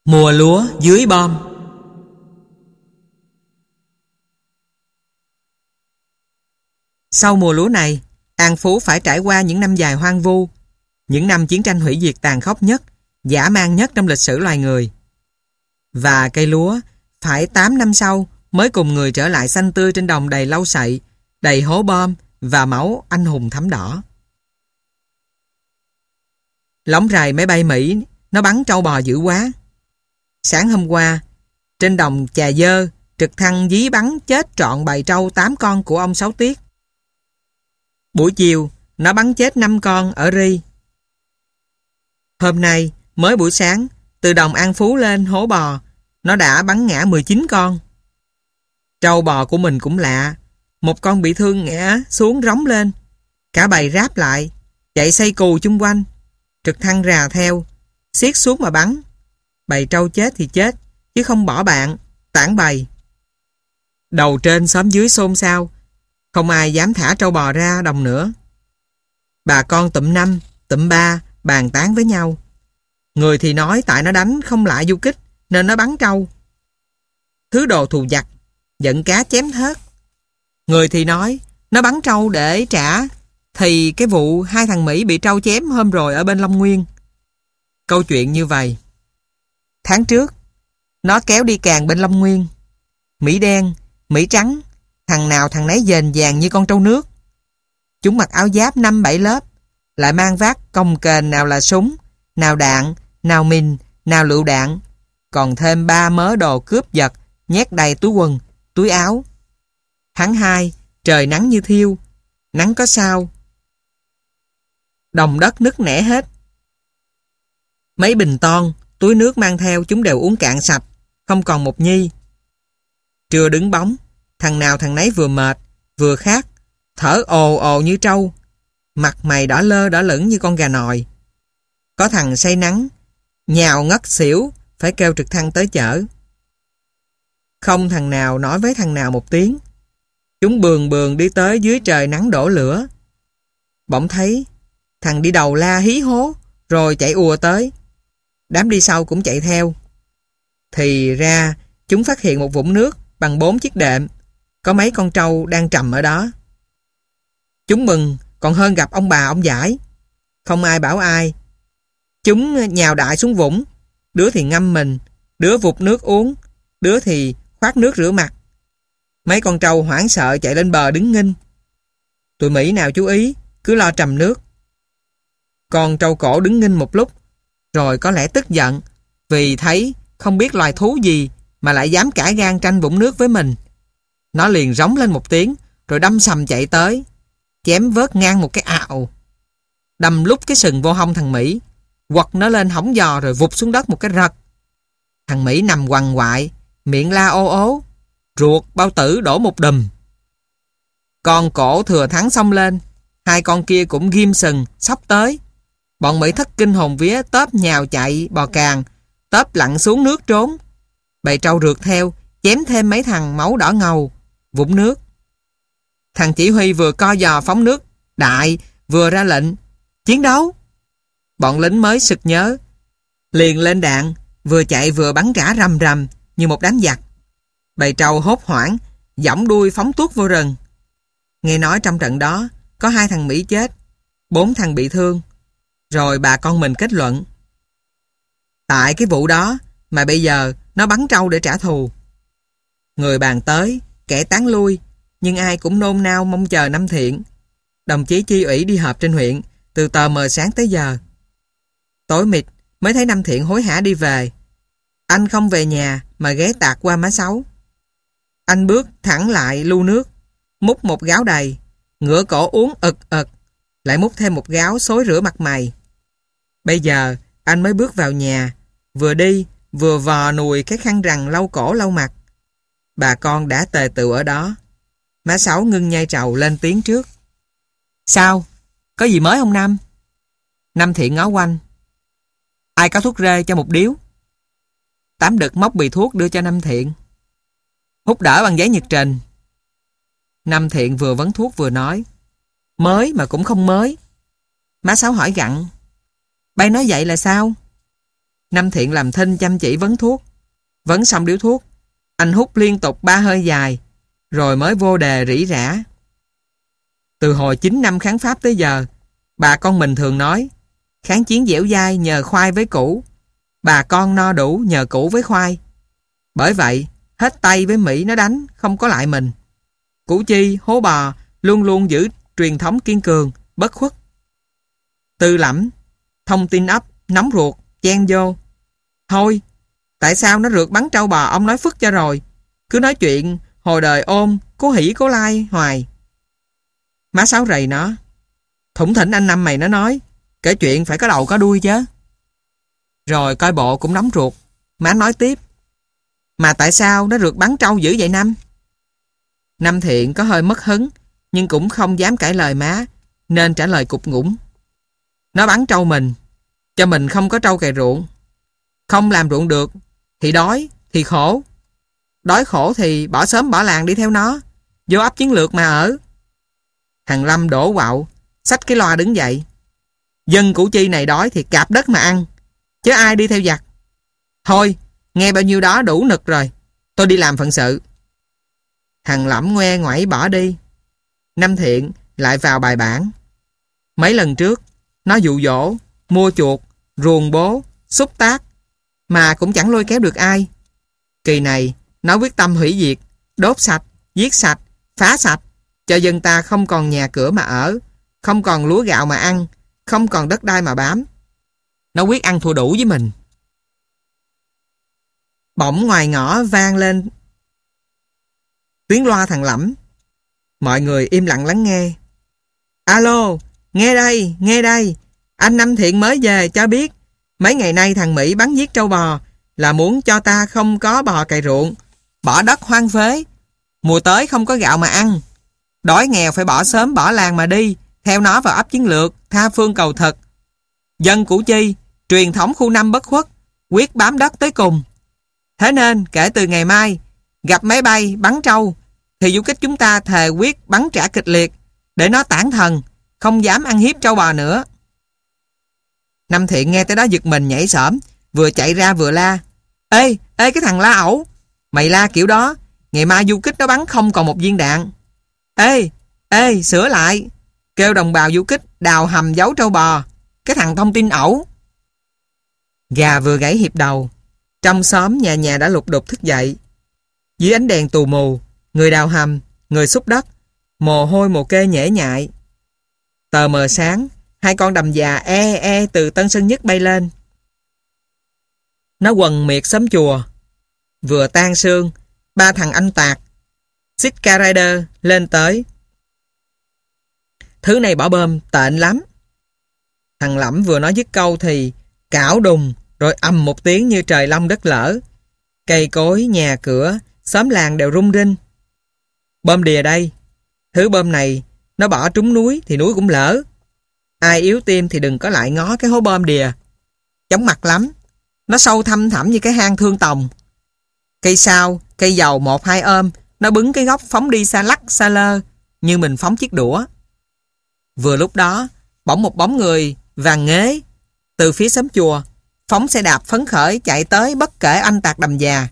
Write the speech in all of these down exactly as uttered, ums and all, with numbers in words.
Mùa lúa dưới bom. Sau mùa lúa này, An Phú phải trải qua những năm dài hoang vu, những năm chiến tranh hủy diệt tàn khốc nhất, dã man nhất trong lịch sử loài người. Và cây lúa phải tám năm sau mới cùng người trở lại xanh tươi trên đồng đầy lau sậy, đầy hố bom và máu anh hùng thấm đỏ. Lóng rày máy bay Mỹ nó bắn trâu bò dữ quá. Sáng hôm qua, trên đồng Chà Dơ, trực thăng dí bắn chết trọn bầy trâu tám con của ông Sáu Tiết. Buổi chiều, nó bắn chết năm con ở Ri. Hôm nay, mới buổi sáng, từ đồng An Phú lên hố bò, nó đã bắn ngã mười chín con. Trâu bò của mình cũng lạ. Một con bị thương ngã xuống rống lên. Cả bầy ráp lại, chạy xây cù chung quanh. Trực thăng rà theo, xiết xuống mà bắn. Bầy trâu chết thì chết, chứ không bỏ bạn, tản bầy. Đầu trên xóm dưới xôn xao, không ai dám thả trâu bò ra đồng nữa. Bà con tụm năm, tụm ba bàn tán với nhau. Người thì nói tại nó đánh không lại du kích nên nó bắn trâu. Thứ đồ thù vặt, giận cá chém thớt. Người thì nói nó bắn trâu để trả thì cái vụ hai thằng Mỹ bị trâu chém hôm rồi ở bên Long Nguyên. Câu chuyện như vậy. Tháng trước, nó kéo đi càng bên Long Nguyên. Mỹ đen, Mỹ trắng, thằng nào thằng nấy dền vàng như con trâu nước. Chúng mặc áo giáp năm bảy lớp, lại mang vác cồng kềnh nào là súng, nào đạn, nào mìn, nào lựu đạn, còn thêm ba mớ đồ cướp giật nhét đầy túi quần, túi áo. Tháng hai, trời nắng như thiêu, nắng có sao. Đồng đất nứt nẻ hết. Mấy bình ton, túi nước mang theo chúng đều uống cạn sạch, không còn một nhi. Trưa đứng bóng, thằng nào thằng nấy vừa mệt, vừa khát, thở ồ ồ như trâu, mặt mày đỏ lơ đỏ lửng như con gà nòi. Có thằng say nắng, nhào ngất xỉu, phải kêu trực thăng tới chở. Không thằng nào nói với thằng nào một tiếng. Chúng bườn bườn đi tới dưới trời nắng đổ lửa. Bỗng thấy thằng đi đầu la hí hố, rồi chạy ùa tới. Đám đi sau cũng chạy theo. Thì ra chúng phát hiện một vũng nước bằng bốn chiếc đệm, có mấy con trâu đang trầm ở đó. Chúng mừng còn hơn gặp ông bà ông giải. Không ai bảo ai. Chúng nhào đại xuống vũng, đứa thì ngâm mình, đứa vụt nước uống, đứa thì khoát nước rửa mặt. Mấy con trâu hoảng sợ chạy lên bờ đứng nghinh. Tụi Mỹ nào chú ý, cứ lo trầm nước. Con trâu cổ đứng nghinh một lúc, rồi có lẽ tức giận vì thấy không biết loài thú gì mà lại dám cả gan tranh vũng nước với mình. Nó liền rống lên một tiếng, rồi đâm sầm chạy tới, chém vớt ngang một cái ào, đâm lúc cái sừng vô hông thằng Mỹ, quật nó lên hỏng giò rồi vụt xuống đất một cái rật. Thằng Mỹ nằm quằn quại, miệng la ô ố, ruột bao tử đổ một đùm. Con cổ thừa thắng xông lên, hai con kia cũng ghim sừng sóc tới. Bọn Mỹ thất kinh hồn vía, tớp nhào chạy bò càng, tớp lặn xuống nước trốn. Bầy trâu rượt theo, chém thêm mấy thằng máu đỏ ngầu, vũng nước. Thằng chỉ huy vừa co giò phóng nước đại, vừa ra lệnh chiến đấu. Bọn lính mới sực nhớ, liền lên đạn, vừa chạy vừa bắn rã rầm rầm như một đám giặc. Bầy trâu hốt hoảng, giỏng đuôi phóng tuốt vô rừng. Nghe nói trong trận đó có hai thằng Mỹ chết, bốn thằng bị thương. Rồi bà con mình kết luận, tại cái vụ đó mà bây giờ nó bắn trâu để trả thù. Người bàn tới, kẻ tán lui, nhưng ai cũng nôn nao mong chờ năm Thiện. Đồng chí chi ủy đi họp trên huyện từ tờ mờ sáng tới giờ. Tối mịt mới thấy năm Thiện hối hả đi về. Anh không về nhà mà ghé tạt qua má Sáu. Anh bước thẳng lại lu nước, múc một gáo đầy, ngửa cổ uống ực ực, lại múc thêm một gáo xối rửa mặt mày. Bây giờ anh mới bước vào nhà, vừa đi vừa vò nùi cái khăn rằn lau cổ lau mặt. Bà con đã tề tựu ở đó. Má Sáu ngưng nhai trầu lên tiếng trước. Sao? Có gì mới không Năm? Năm Thiện ngó quanh. Ai có thuốc rê cho một điếu? Tám Đực móc bì thuốc đưa cho Năm Thiện. Hút đỡ bằng giấy nhật trình. Năm Thiện vừa vấn thuốc vừa nói. Mới mà cũng không mới. Má Sáu hỏi gặng. Bay nói vậy là sao? Năm Thiện làm thinh chăm chỉ vấn thuốc. Vấn xong điếu thuốc, anh hút liên tục ba hơi dài, rồi mới vô đề rỉ rả. Từ hồi chín năm kháng Pháp tới giờ, bà con mình thường nói, kháng chiến dẻo dai nhờ khoai với củ, bà con no đủ nhờ củ với khoai. Bởi vậy, hết Tây với Mỹ nó đánh, không có lại mình. Củ Chi, Hố Bò luôn luôn giữ truyền thống kiên cường, bất khuất. Tư lẫm, thông tin ấp, nóng ruột, chen vô. Thôi, tại sao nó rượt bắn trâu bò ông nói phức cho rồi. Cứ nói chuyện, hồi đời ôm, cố hỉ cố lai hoài. Má Sáu rầy nó. Thủng thỉnh anh Năm mày nó nói, kể chuyện phải có đầu có đuôi chứ. Rồi coi bộ cũng nóng ruột. Má nói tiếp. Mà tại sao nó rượt bắn trâu dữ vậy Năm? Năm Thiện có hơi mất hứng, nhưng cũng không dám cãi lời má, nên trả lời cục ngủng. Nó bắn trâu mình, cho mình không có trâu cày ruộng. Không làm ruộng được, thì đói, thì khổ. Đói khổ thì bỏ xóm bỏ làng đi theo nó, vô ấp chiến lược mà ở. Thằng Lâm đổ quạo, xách cái loa đứng dậy. Dân Củ Chi này đói thì cạp đất mà ăn, chứ ai đi theo giặc. Thôi, nghe bao nhiêu đó đủ nực rồi, tôi đi làm phận sự. Thằng Lẫm ngoe ngoẩy bỏ đi. Năm Thiện lại vào bài bản. Mấy lần trước, nó dụ dỗ, mua chuột, ruồng bố, xúc tác, mà cũng chẳng lôi kéo được ai. Kỳ này, nó quyết tâm hủy diệt, đốt sạch, giết sạch, phá sạch, cho dân ta không còn nhà cửa mà ở, không còn lúa gạo mà ăn, không còn đất đai mà bám. Nó quyết ăn thua đủ với mình. Bỗng ngoài ngõ vang lên tiếng loa thằng Lẫm. Mọi người im lặng lắng nghe. Alo, nghe đây, nghe đây. Anh Năm Thiện mới về cho biết mấy ngày nay thằng Mỹ bắn giết trâu bò là muốn cho ta không có bò cày ruộng, bỏ đất hoang phế, mùa tới không có gạo mà ăn, đói nghèo phải bỏ xóm bỏ làng mà đi theo nó vào ấp chiến lược, tha phương cầu thực. Dân Củ Chi, truyền thống khu năm bất khuất, quyết bám đất tới cùng. Thế nên kể từ ngày mai, gặp máy bay bắn trâu thì du kích chúng ta thề quyết bắn trả kịch liệt để nó tản thần, không dám ăn hiếp trâu bò nữa. Năm Thiện nghe tới đó giật mình nhảy xổm, vừa chạy ra vừa la. Ê, ê cái thằng la ẩu, mày la kiểu đó, ngày mai du kích nó bắn không còn một viên đạn. Ê, ê, sửa lại, kêu đồng bào du kích đào hầm giấu trâu bò, cái thằng thông tin ẩu. Gà vừa gãy hiệp đầu, trong xóm nhà nhà đã lục đục thức dậy. Dưới ánh đèn tù mù, người đào hầm, người xúc đất, mồ hôi mồ kê nhễ nhại. Tờ mờ sáng, hai con đầm già e e từ Tân Sơn Nhất bay lên. Nó quần miệt xóm chùa. Vừa tan sương, ba thằng anh tạc Sitka Rider lên tới. Thứ này bỏ bơm tện lắm. Thằng Lẫm vừa nói dứt câu thì cảo đùng, rồi ầm một tiếng như trời long đất lở. Cây cối, nhà cửa, xóm làng đều rung rinh. Bơm đìa đây. Thứ bơm này nó bỏ trúng núi thì núi cũng lỡ. Ai yếu tim thì đừng có lại ngó cái hố bơm đìa. Chóng mặt lắm. Nó sâu thăm thẳm như cái hang Thương Tòng. Cây sao, cây dầu một hai ôm, nó bứng cái góc phóng đi xa lắc xa lơ như mình phóng chiếc đũa. Vừa lúc đó, bỗng một bóng người vàng nghế từ phía xóm chùa phóng xe đạp phấn khởi chạy tới bất kể anh tạc đầm già.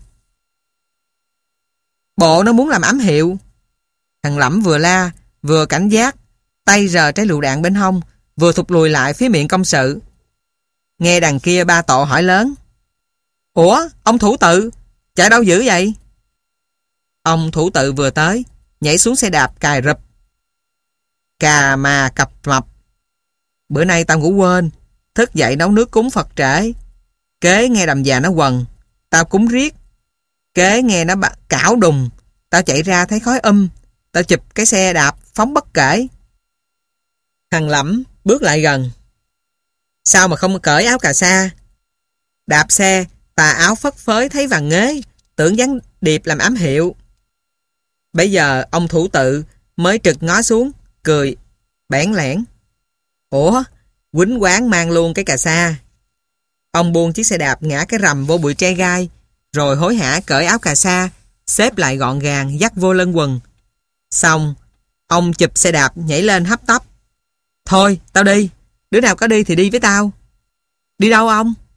Bộ nó muốn làm ám hiệu. Thằng Lẫm vừa la vừa cảnh giác, tay rờ trái lựu đạn bên hông, vừa thụt lùi lại phía miệng công sự. Nghe đằng kia ba Tộ hỏi lớn. Ủa, ông thủ tự, chạy đâu dữ vậy? Ông thủ tự vừa tới, nhảy xuống xe đạp cài rụp. Cà mà cặp mập. Bữa nay tao ngủ quên, thức dậy nấu nước cúng Phật trễ. Kế nghe đầm già nó quần, tao cúng riết. Kế nghe nó cảo đùng, tao chạy ra thấy khói um, tao chụp cái xe đạp phóng bất kể. Thằng Lẫm bước lại gần. Sao mà không cởi áo cà sa? Đạp xe, tà áo phất phới thấy vàng nghế, tưởng gián điệp làm ám hiệu. Bây giờ ông thủ tự mới trực ngó xuống, cười bẽn lẽn. Ủa, quýnh quán mang luôn cái cà sa. Ông buông chiếc xe đạp ngã cái rầm vô bụi tre gai, rồi hối hả cởi áo cà sa, xếp lại gọn gàng dắt vô lưng quần. Xong, ông chụp xe đạp nhảy lên hấp tấp. Thôi, tao đi. Đứa nào có đi thì đi với tao. Đi đâu ông?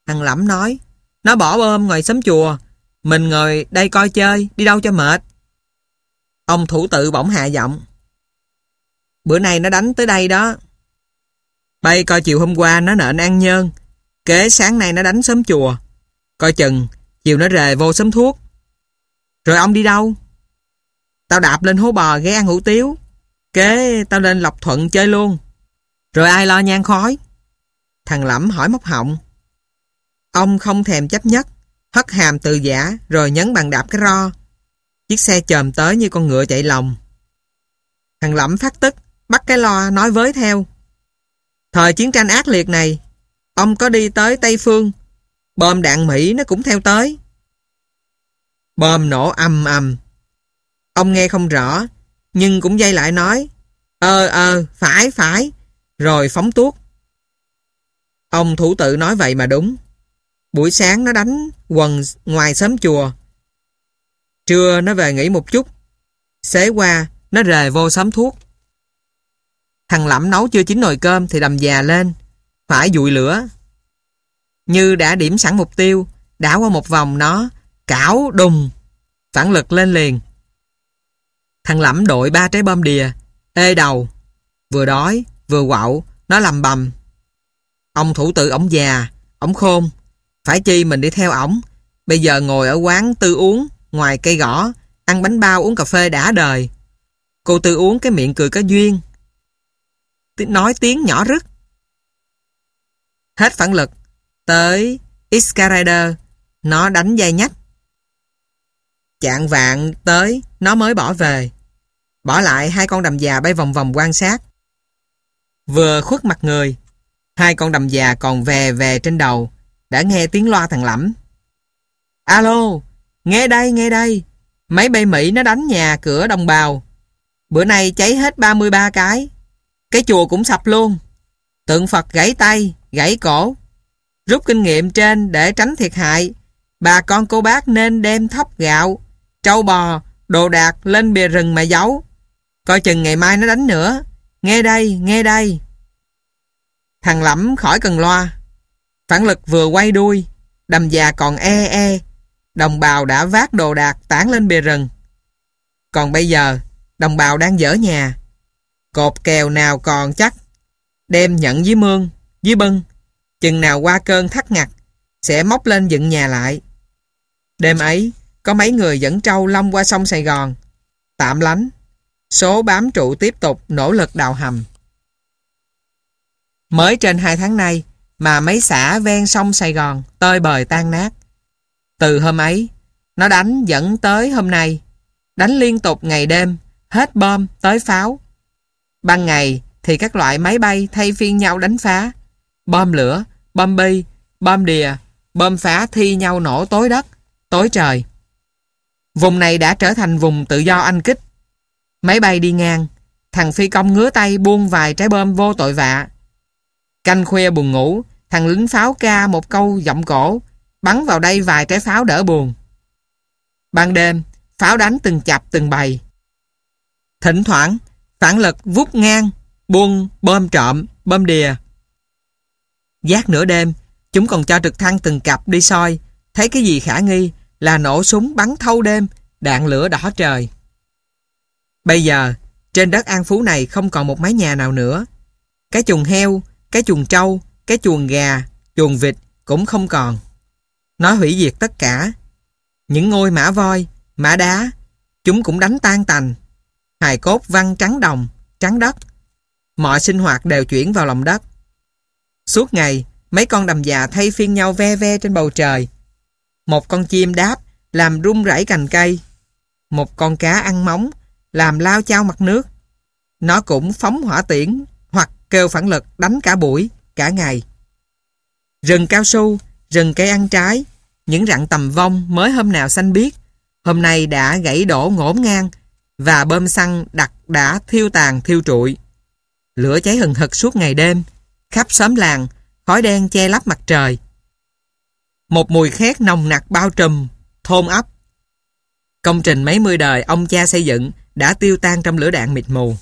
Thằng Lẫm nói, nó bỏ bom ngoài xóm chùa, mình ngồi đây coi chơi, đi đâu cho mệt. Ông thủ tự bỗng hạ giọng, bữa nay nó đánh tới đây đó. Bay coi chiều hôm qua nó nện An Nhơn, kế sáng nay nó đánh xóm chùa. Coi chừng, chiều nó rề vô xóm thuốc. Rồi ông đi đâu? Tao đạp lên hố bò ghé ăn hủ tiếu, kế tao lên Lộc Thuận chơi luôn. Rồi ai lo nhang khói? Thằng Lẫm hỏi móc họng. Ông không thèm chấp nhất, hất hàm từ giả rồi nhấn bàn đạp cái ro. Chiếc xe chồm tới như con ngựa chạy lòng. Thằng Lẫm phát tức, bắt cái loa nói với theo. Thời chiến tranh ác liệt này, ông có đi tới Tây Phương, bom đạn Mỹ nó cũng theo tới. Bom nổ ầm ầm. Ông nghe không rõ, nhưng cũng dây lại nói, Ờ ờ, phải phải, rồi phóng tuốt. Ông thủ tự nói vậy mà đúng. Buổi sáng nó đánh quần ngoài xóm chùa, trưa nó về nghỉ một chút, xế qua nó rề vô xóm thuốc. Thằng Lẫm nấu chưa chín nồi cơm thì đầm già lên, phải dụi lửa. Như đã điểm sẵn mục tiêu, đảo qua một vòng nó cảo đùng, phản lực lên liền. Thằng Lẫm đội ba trái bom đìa, ê đầu, vừa đói vừa quạo, nó lầm bầm. Ông thủ tự ổng già, ổng khôn, phải chi mình đi theo ổng. Bây giờ ngồi ở quán Tư uống ngoài cây gõ, ăn bánh bao uống cà phê đã đời. Cô Tư uống cái miệng cười có duyên, nói tiếng nhỏ rứt. Hết phản lực, tới Excalibur, nó đánh dây nhách. Chạng vạng tới, nó mới bỏ về, bỏ lại hai con đầm già bay vòng vòng quan sát. Vừa khuất mặt người, hai con đầm già còn về về trên đầu, đã nghe tiếng loa thằng Lẫm. Alo, nghe đây, nghe đây, máy bay Mỹ nó đánh nhà cửa đồng bào. Bữa nay cháy hết ba mươi ba cái, cái chùa cũng sập luôn, tượng Phật gãy tay, gãy cổ. Rút kinh nghiệm trên để tránh thiệt hại, bà con cô bác nên đem thóc gạo, trâu bò, đồ đạc lên bìa rừng mà giấu. Coi chừng ngày mai nó đánh nữa. Nghe đây, nghe đây. Thằng Lẫm khỏi cần loa. Phản lực vừa quay đuôi, đầm già còn e e, đồng bào đã vác đồ đạc tản lên bìa rừng. Còn bây giờ, đồng bào đang dỡ nhà, cột kèo nào còn chắc, đem nhận dưới mương, dưới bưng, chừng nào qua cơn thắt ngặt, sẽ móc lên dựng nhà lại. Đêm ấy, có mấy người dẫn trâu long qua sông Sài Gòn, tạm lánh, số bám trụ tiếp tục nỗ lực đào hầm. Mới trên hai tháng nay mà mấy xã ven sông Sài Gòn tơi bời tan nát. Từ hôm ấy, nó đánh dẫn tới hôm nay, đánh liên tục ngày đêm, hết bom tới pháo. Ban ngày thì các loại máy bay thay phiên nhau đánh phá, bom lửa, bom bi, bom đìa, bom phá thi nhau nổ tối đất, tối trời. Vùng này đã trở thành vùng tự do anh kích. Máy bay đi ngang, thằng phi công ngứa tay buông vài trái bom vô tội vạ. Canh khuya buồn ngủ, thằng lính pháo ca một câu giọng cổ, bắn vào đây vài trái pháo đỡ buồn. Ban đêm, pháo đánh từng chập từng bầy. Thỉnh thoảng, phản lực vút ngang, buông bom trộm, bom đìa. Giác nửa đêm, chúng còn cho trực thăng từng cặp đi soi, thấy cái gì khả nghi là nổ súng bắn thâu đêm, đạn lửa đỏ trời. Bây giờ, trên đất An Phú này không còn một mái nhà nào nữa. Cái chuồng heo, cái chuồng trâu, cái chuồng gà, chuồng vịt cũng không còn. Nó hủy diệt tất cả. Những ngôi mã voi, mã đá, chúng cũng đánh tan tành. Hài cốt văng trắng đồng, trắng đất. Mọi sinh hoạt đều chuyển vào lòng đất. Suốt ngày, mấy con đầm già thay phiên nhau ve ve trên bầu trời. Một con chim đáp làm rung rẩy cành cây. Một con cá ăn móng làm lao chao mặt nước. Nó cũng phóng hỏa tiễn hoặc kêu phản lực đánh cả buổi, cả ngày. Rừng cao su, rừng cây ăn trái, những rặng tầm vong mới hôm nào xanh biếc, hôm nay đã gãy đổ ngổn ngang và bơm xăng đặt đã thiêu tàn thiêu trụi. Lửa cháy hừng hực suốt ngày đêm, khắp xóm làng, khói đen che lấp mặt trời. Một mùi khét nồng nặc bao trùm, thôn ấp. Công trình mấy mươi đời ông cha xây dựng đã tiêu tan trong lửa đạn mịt mù.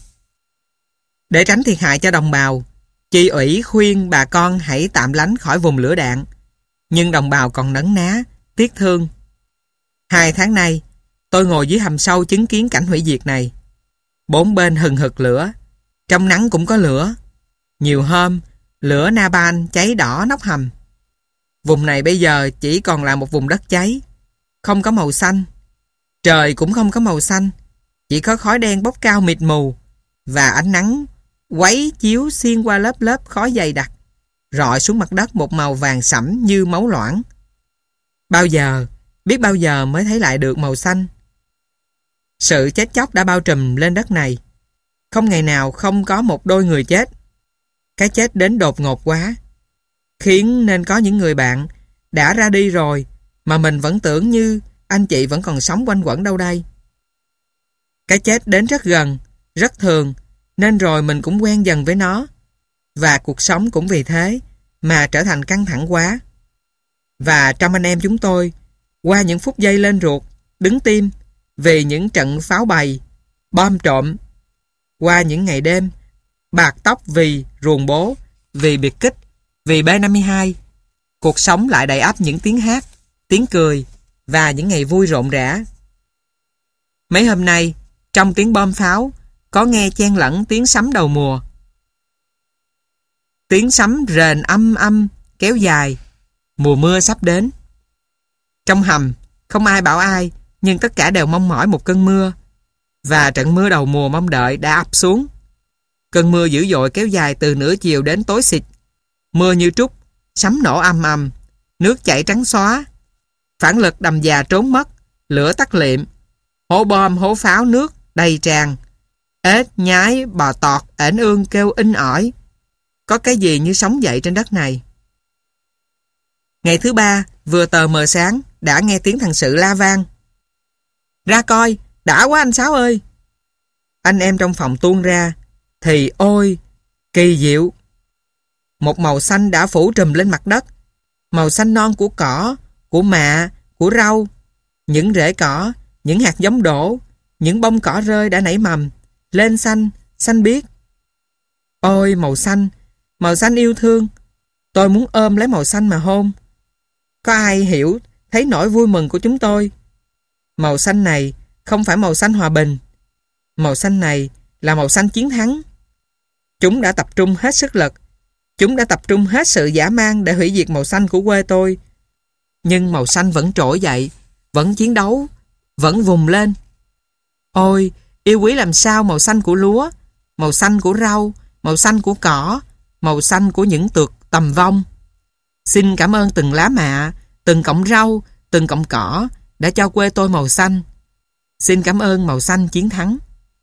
Để tránh thiệt hại cho đồng bào, chị ủy khuyên bà con hãy tạm lánh khỏi vùng lửa đạn. Nhưng đồng bào còn nấn ná, tiếc thương. Hai tháng nay, tôi ngồi dưới hầm sâu chứng kiến cảnh hủy diệt này. Bốn bên hừng hực lửa, trong nắng cũng có lửa. Nhiều hôm, lửa Napalm cháy đỏ nóc hầm. Vùng này bây giờ chỉ còn là một vùng đất cháy, không có màu xanh. Trời cũng không có màu xanh, chỉ có khói đen bốc cao mịt mù và ánh nắng quấy chiếu xuyên qua lớp lớp khói dày đặc, rọi xuống mặt đất một màu vàng sẫm như máu loãng. Bao giờ, biết bao giờ mới thấy lại được màu xanh. Sự chết chóc đã bao trùm lên đất này. Không ngày nào không có một đôi người chết. Cái chết đến đột ngột quá, khiến nên có những người bạn đã ra đi rồi mà mình vẫn tưởng như anh chị vẫn còn sống quanh quẩn đâu đây. Cái chết đến rất gần, rất thường, nên rồi mình cũng quen dần với nó. Và cuộc sống cũng vì thế mà trở thành căng thẳng quá. Và trong anh em chúng tôi, qua những phút giây lên ruột, đứng tim vì những trận pháo bày, bom trộm, qua những ngày đêm bạc tóc vì ruồng bố, vì biệt kích, vì B năm mươi hai, cuộc sống lại đầy ắp những tiếng hát, tiếng cười và những ngày vui rộn rã. Mấy hôm nay, trong tiếng bom pháo, có nghe chen lẫn tiếng sấm đầu mùa. Tiếng sấm rền âm âm, kéo dài, mùa mưa sắp đến. Trong hầm, không ai bảo ai, nhưng tất cả đều mong mỏi một cơn mưa. Và trận mưa đầu mùa mong đợi đã ập xuống. Cơn mưa dữ dội kéo dài từ nửa chiều đến tối xịt. Mưa như trút, sấm nổ ầm ầm, nước chảy trắng xóa. Phản lực đầm già trốn mất, lửa tắt liệm. Hố bom, hố pháo nước đầy tràn. Ếch, nhái, bò tọt, ểnh ương kêu inh ỏi. Có cái gì như sống dậy trên đất này. Ngày thứ ba, vừa tờ mờ sáng, đã nghe tiếng thằng Sự la vang. Ra coi, đã quá anh Sáu ơi. Anh em trong phòng tuôn ra, thì ôi, kỳ diệu. Một màu xanh đã phủ trùm lên mặt đất. Màu xanh non của cỏ, của mạ, của rau. Những rễ cỏ, những hạt giống đổ, những bông cỏ rơi đã nảy mầm, lên xanh, xanh biếc. Ôi màu xanh, màu xanh yêu thương. Tôi muốn ôm lấy màu xanh mà hôn. Có ai hiểu, thấy nỗi vui mừng của chúng tôi. Màu xanh này không phải màu xanh hòa bình. Màu xanh này là màu xanh chiến thắng. Chúng đã tập trung hết sức lực. Chúng đã tập trung hết sự dã man để hủy diệt màu xanh của quê tôi. Nhưng màu xanh vẫn trỗi dậy, vẫn chiến đấu, vẫn vùng lên. Ôi, yêu quý làm sao màu xanh của lúa, màu xanh của rau, màu xanh của cỏ, màu xanh của những tược tầm vong. Xin cảm ơn từng lá mạ, từng cọng rau, từng cọng cỏ đã cho quê tôi màu xanh. Xin cảm ơn màu xanh chiến thắng.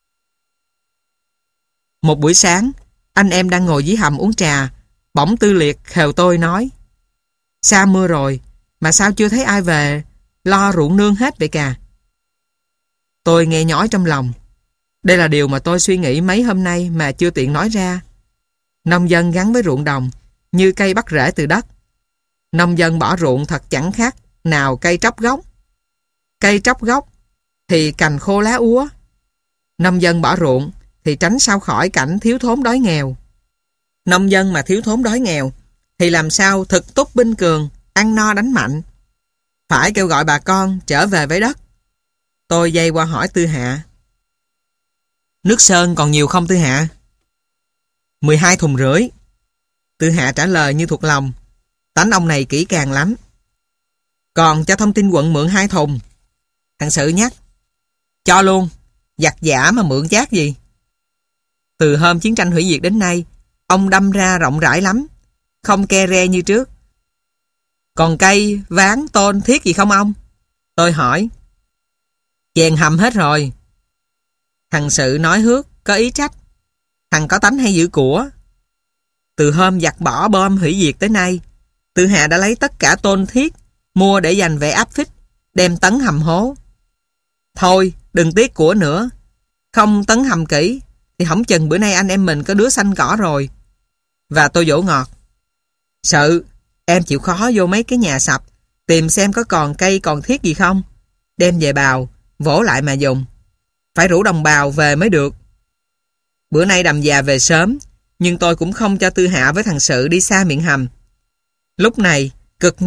Một buổi sáng, anh em đang ngồi dưới hầm uống trà, bỗng Tư Liệt khều tôi nói: Sa mưa rồi, mà sao chưa thấy ai về lo ruộng nương hết vậy cả? Tôi nghe nhói trong lòng. Đây là điều mà tôi suy nghĩ mấy hôm nay mà chưa tiện nói ra. Nông dân gắn với ruộng đồng như cây bắt rễ từ đất. Nông dân bỏ ruộng thật chẳng khác nào cây tróc gốc. Cây tróc gốc thì cành khô lá úa. Nông dân bỏ ruộng thì tránh sao khỏi cảnh thiếu thốn đói nghèo. Nông dân mà thiếu thốn đói nghèo thì làm sao thực túc binh cường, ăn no đánh mạnh. Phải kêu gọi bà con trở về với đất. Tôi dây qua hỏi Tư Hạ: Nước sơn còn nhiều không Tư Hạ? mười hai thùng rưỡi. Tư Hạ trả lời như thuộc lòng. Tánh ông này kỹ càng lắm. Còn cho thông tin quận mượn hai thùng. Thằng Sự nhắc: Cho luôn, giặt giả mà mượn chát gì. Từ hôm chiến tranh hủy diệt đến nay, ông đâm ra rộng rãi lắm, không ke re như trước. Còn cây, ván, tôn, thiết gì không ông? Tôi hỏi. Chèn hầm hết rồi. Thằng Sự nói hước, có ý trách. Thằng có tánh hay giữ của. Từ hôm giặt bỏ bom hủy diệt tới nay, Tư Hạ đã lấy tất cả tôn thiết mua để dành về áp phích, đem tấn hầm hố. Thôi, đừng tiếc của nữa. Không tấn hầm kỹ thì hỏng chừng bữa nay anh em mình có đứa xanh cỏ rồi. Và tôi dỗ ngọt: Sự, em chịu khó vô mấy cái nhà sập, tìm xem có còn cây còn thiết gì không. Đem về bào, vỗ lại mà dùng. Phải rủ đồng bào về mới được. Bữa nay đầm già về sớm, nhưng tôi cũng không cho Tư Hạ với thằng Sự đi xa miệng hầm. Lúc này, cực nhanh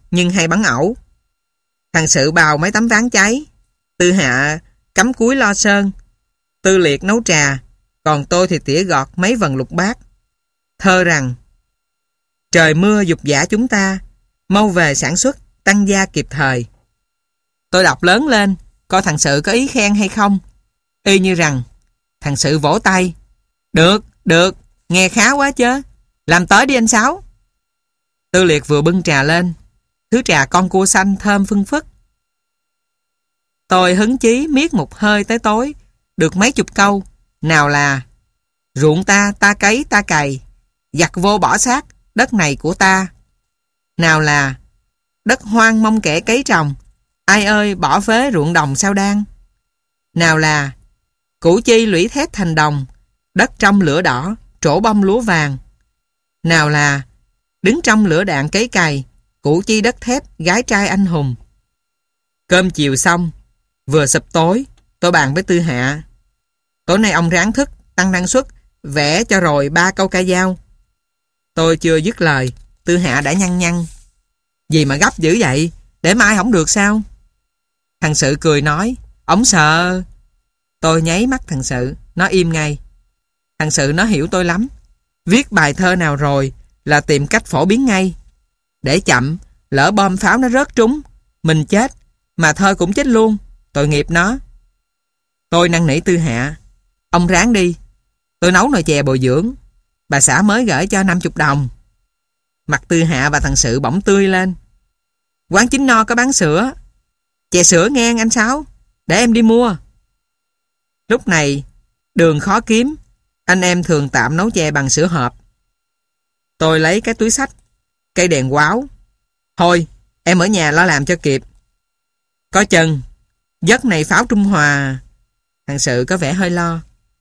nhưng hay bắn ẩu. Thằng Sự bào mấy tấm ván cháy, Tư Hạ cắm cúi lo sơn, Tư Liệt nấu trà, còn tôi thì tỉa gọt mấy vần lục bát. Thơ rằng: trời mưa dục dã chúng ta, mau về sản xuất, tăng gia kịp thời. Tôi đọc lớn lên, coi thằng Sự có ý khen hay không. Y như rằng thằng Sự vỗ tay: được, được, nghe khá quá chứ, làm tới đi anh Sáu. Tư Liệt vừa bưng trà lên, thứ trà con cua xanh thơm phưng phức. Tôi hứng chí miết một hơi tới tối, được mấy chục câu, nào là: ruộng ta, ta cấy, ta cày, giặt vô bỏ xác, đất này của ta. Nào là: đất hoang mong kẻ cấy trồng, ai ơi bỏ phế ruộng đồng sao đang. Nào là: củ chi lũy thép thành đồng, đất trong lửa đỏ, trổ bông lúa vàng. Nào là: đứng trong lửa đạn cấy cày, củ chi đất thép, gái trai anh hùng. Cơm chiều xong, vừa sụp tối, tôi bàn với Tư Hạ: tối nay ông ráng thức, tăng năng suất, vẽ cho rồi ba câu ca dao. Tôi chưa dứt lời, Tư Hạ đã nhăn nhăn: gì mà gấp dữ vậy, để mai không được sao? Thằng Sự cười nói: ổng sợ. Tôi nháy mắt thằng Sự, nó im ngay. Thằng Sự nó hiểu tôi lắm. Viết bài thơ nào rồi là tìm cách phổ biến ngay. Để chậm, lỡ bom pháo nó rớt trúng, mình chết, mà thơ cũng chết luôn, tội nghiệp nó. Tôi năn nỉ Tư Hạ: ông ráng đi, tôi nấu nồi chè bồi dưỡng, bà xã mới gửi cho năm mươi đồng. Mặt Tư Hạ và thằng Sự bỗng tươi lên. Quán Chính No có bán sữa, chè sữa ngang anh Sáu, để em đi mua. Lúc này đường khó kiếm, anh em thường tạm nấu chè bằng sữa hộp. Tôi lấy cái túi xách, cây đèn quáo. Thôi em ở nhà lo làm cho kịp. Có chừng giấc này pháo Trung Hòa. Thằng Sự có vẻ hơi lo.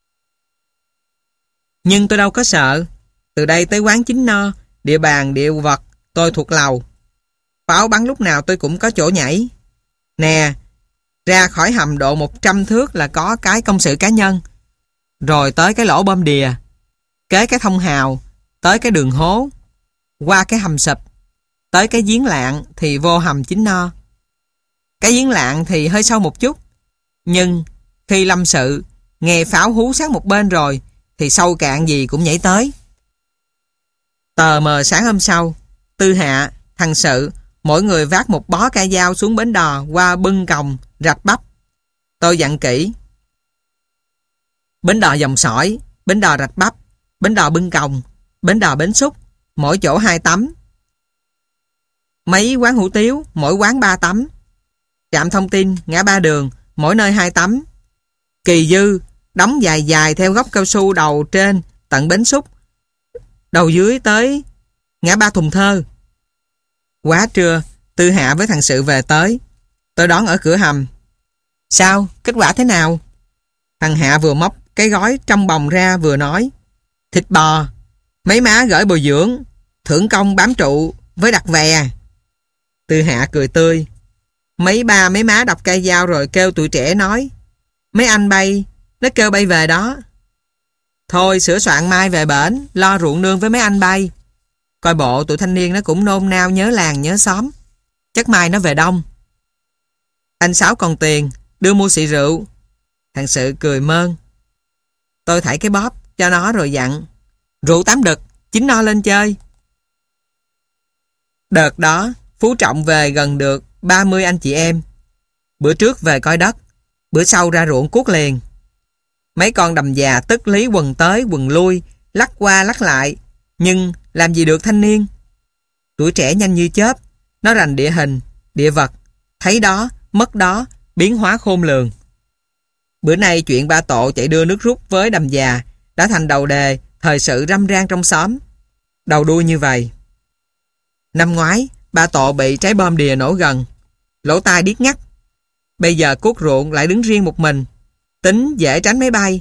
Nhưng tôi đâu có sợ. Từ đây tới quán Chính No, địa bàn địa vật tôi thuộc lầu. Pháo bắn lúc nào tôi cũng có chỗ nhảy. Nè, ra khỏi hầm độ một trăm thước là có cái công sự cá nhân, rồi tới cái lỗ bom đìa, kế cái thông hào, tới cái đường hố, qua cái hầm sụp, tới cái giếng lạng thì vô hầm Chính No. Cái giếng lạng thì hơi sâu một chút, nhưng khi lâm sự nghe pháo hú sát một bên rồi thì sâu cạn gì cũng nhảy tới. Tờ mờ sáng hôm sau, Tư Hạ, thằng Sự, mỗi người vác một bó ca dao xuống bến đò qua Bưng Còng, Rạch Bắp. Tôi dặn kỹ: bến đò Dòng Sỏi, bến đò Rạch Bắp, bến đò Bưng Còng, bến đò Bến Xúc, mỗi chỗ hai tấm. Mấy quán hủ tiếu, mỗi quán ba tấm. Trạm thông tin, ngã ba đường, mỗi nơi hai tấm. Kỳ dư, đóng dài dài theo gốc cao su đầu trên tận Bến Xúc, đầu dưới tới ngã ba Thùng Thơ. Quá trưa, Tư Hạ với thằng Sự về tới. Tôi đón ở cửa hầm. Sao? Kết quả thế nào? Thằng Hạ vừa móc cái gói trong bồng ra vừa nói: thịt bò, mấy má gửi bồi dưỡng, thưởng công bám trụ với đặt vè. Tư Hạ cười tươi: mấy ba mấy má đọc cây dao rồi kêu tụi trẻ nói: mấy anh bay, nó kêu bay về đó. Thôi sửa soạn mai về bển, lo ruộng nương với mấy anh bay. Coi bộ tụi thanh niên nó cũng nôn nao nhớ làng nhớ xóm. Chắc mai nó về đông. Anh Sáu còn tiền, đưa mua xị rượu. Thằng Sự cười mơn. Tôi thảy cái bóp cho nó rồi dặn: rượu tám đực, Chính No lên chơi. Đợt đó Phú Trọng về gần được ba mươi anh chị em. Bữa trước về coi đất, bữa sau ra ruộng cuốc liền. Mấy con đầm già tức lý quần tới quần lui, lắc qua lắc lại, nhưng làm gì được thanh niên. Tuổi trẻ nhanh như chớp, nó rành địa hình, địa vật, thấy đó, mất đó, biến hóa khôn lường. Bữa nay chuyện ba Tộ chạy đưa nước rút với đầm già đã thành đầu đề thời sự râm ran trong xóm. Đầu đuôi như vậy: năm ngoái ba Tộ bị trái bom đìa nổ gần, lỗ tai điếc ngắt. Bây giờ cuốc ruộng lại đứng riêng một mình, tính dễ tránh máy bay.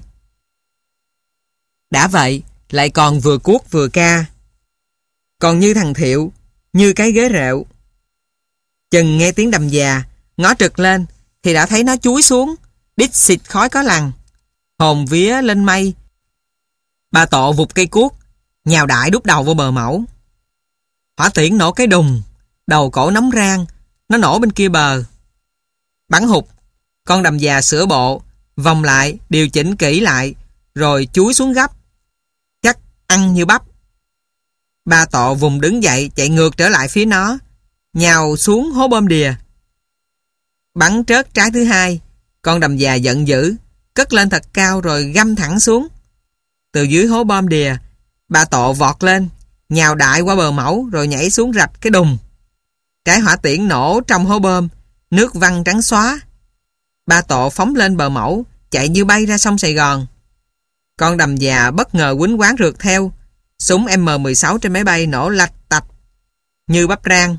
Đã vậy lại còn vừa cuốc vừa ca. Còn như thằng Thiệu, như cái ghế rệu. Chừng nghe tiếng đầm già, ngó trực lên thì đã thấy nó chúi xuống, đít xịt khói có lằn, hồn vía lên mây. Ba Tộ vụt cây cuốc, nhào đại đút đầu vô bờ mẫu. Hỏa tiễn nổ cái đùng, Đầu cổ nóng rang, nó nổ bên kia bờ. Bắn hụt, con đầm già sửa bộ, vòng lại, điều chỉnh kỹ lại, rồi chúi xuống gấp. Chắc ăn như bắp. Ba Tọ vùng đứng dậy, chạy ngược trở lại phía nó, nhào xuống hố bom đìa. Bắn trớt trái thứ hai, con đầm già giận dữ, cất lên thật cao rồi găm thẳng xuống. Từ dưới hố bom đìa, Ba Tọ vọt lên, nhào đại qua bờ mẫu rồi nhảy xuống rạch cái đùng. Trái hỏa tiễn nổ trong hố bom, nước văng trắng xóa. Ba Tọ phóng lên bờ mẫu, chạy như bay ra sông Sài Gòn. Con đầm già bất ngờ quýnh quáng rượt theo, súng M mười sáu trên máy bay nổ lạch tạch như bắp rang.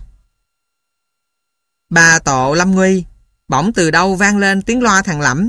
Ba Tọ lâm nguy, bỗng từ đâu vang lên tiếng loa thằng Lẫm: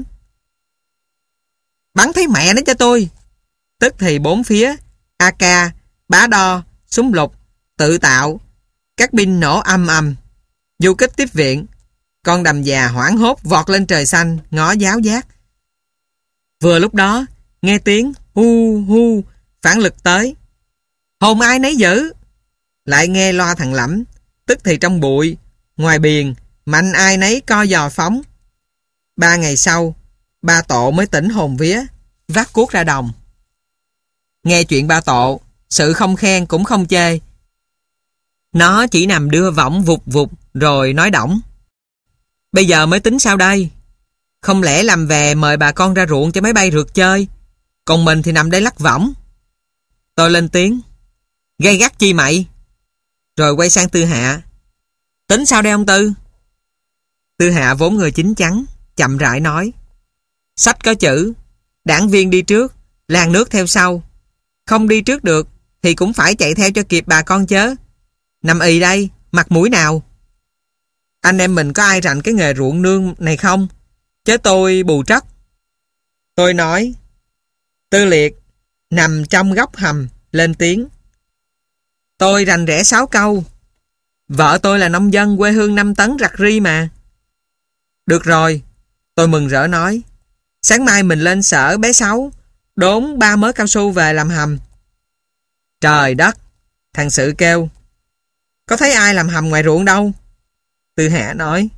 "Bắn thấy mẹ nó cho tôi!" Tức thì bốn phía, a ca, bá đo, súng lục, tự tạo, các binh nổ ầm ầm. Du kích tiếp viện. Con đầm già hoảng hốt vọt lên trời xanh, ngó giáo giác. Vừa lúc đó, nghe tiếng hu hu, phản lực tới. Hồn ai nấy giữ. Lại nghe loa thằng Lẫm, tức thì trong bụi, ngoài biền, mạnh ai nấy co giò phóng. Ba ngày sau, Ba Tọ mới tỉnh hồn vía, vác cuốc ra đồng. Nghe chuyện Ba Tọ, sự không khen cũng không chê. Nó chỉ nằm đưa võng vụt vụt rồi nói đỏng: "Bây giờ mới tính sao đây? Không lẽ làm về mời bà con ra ruộng cho máy bay rượt chơi, còn mình thì nằm đây lắc võng?" Tôi lên tiếng: "Gay gắt chi mày?" Rồi quay sang Tư Hạ: "Tính sao đây ông Tư?" Tư Hạ vốn người chín chắn, chậm rãi nói: "Sách có chữ, đảng viên đi trước, làng nước theo sau. Không đi trước được thì cũng phải chạy theo cho kịp bà con chớ. Nằm ì đây, mặt mũi nào? Anh em mình có ai rành cái nghề ruộng nương này không? Chứ tôi bù trất." Tôi nói. Tư Liệt nằm trong góc hầm lên tiếng: "Tôi rành rẽ sáu câu. Vợ tôi là nông dân quê hương năm tấn rặt ri mà." "Được rồi," tôi mừng rỡ nói. "Sáng mai mình lên sở bé Sáu, đốn ba mớ cao su về làm hầm." "Trời đất!" thằng Sự kêu. "Có thấy ai làm hầm ngoài ruộng đâu." Tư Hạ nói.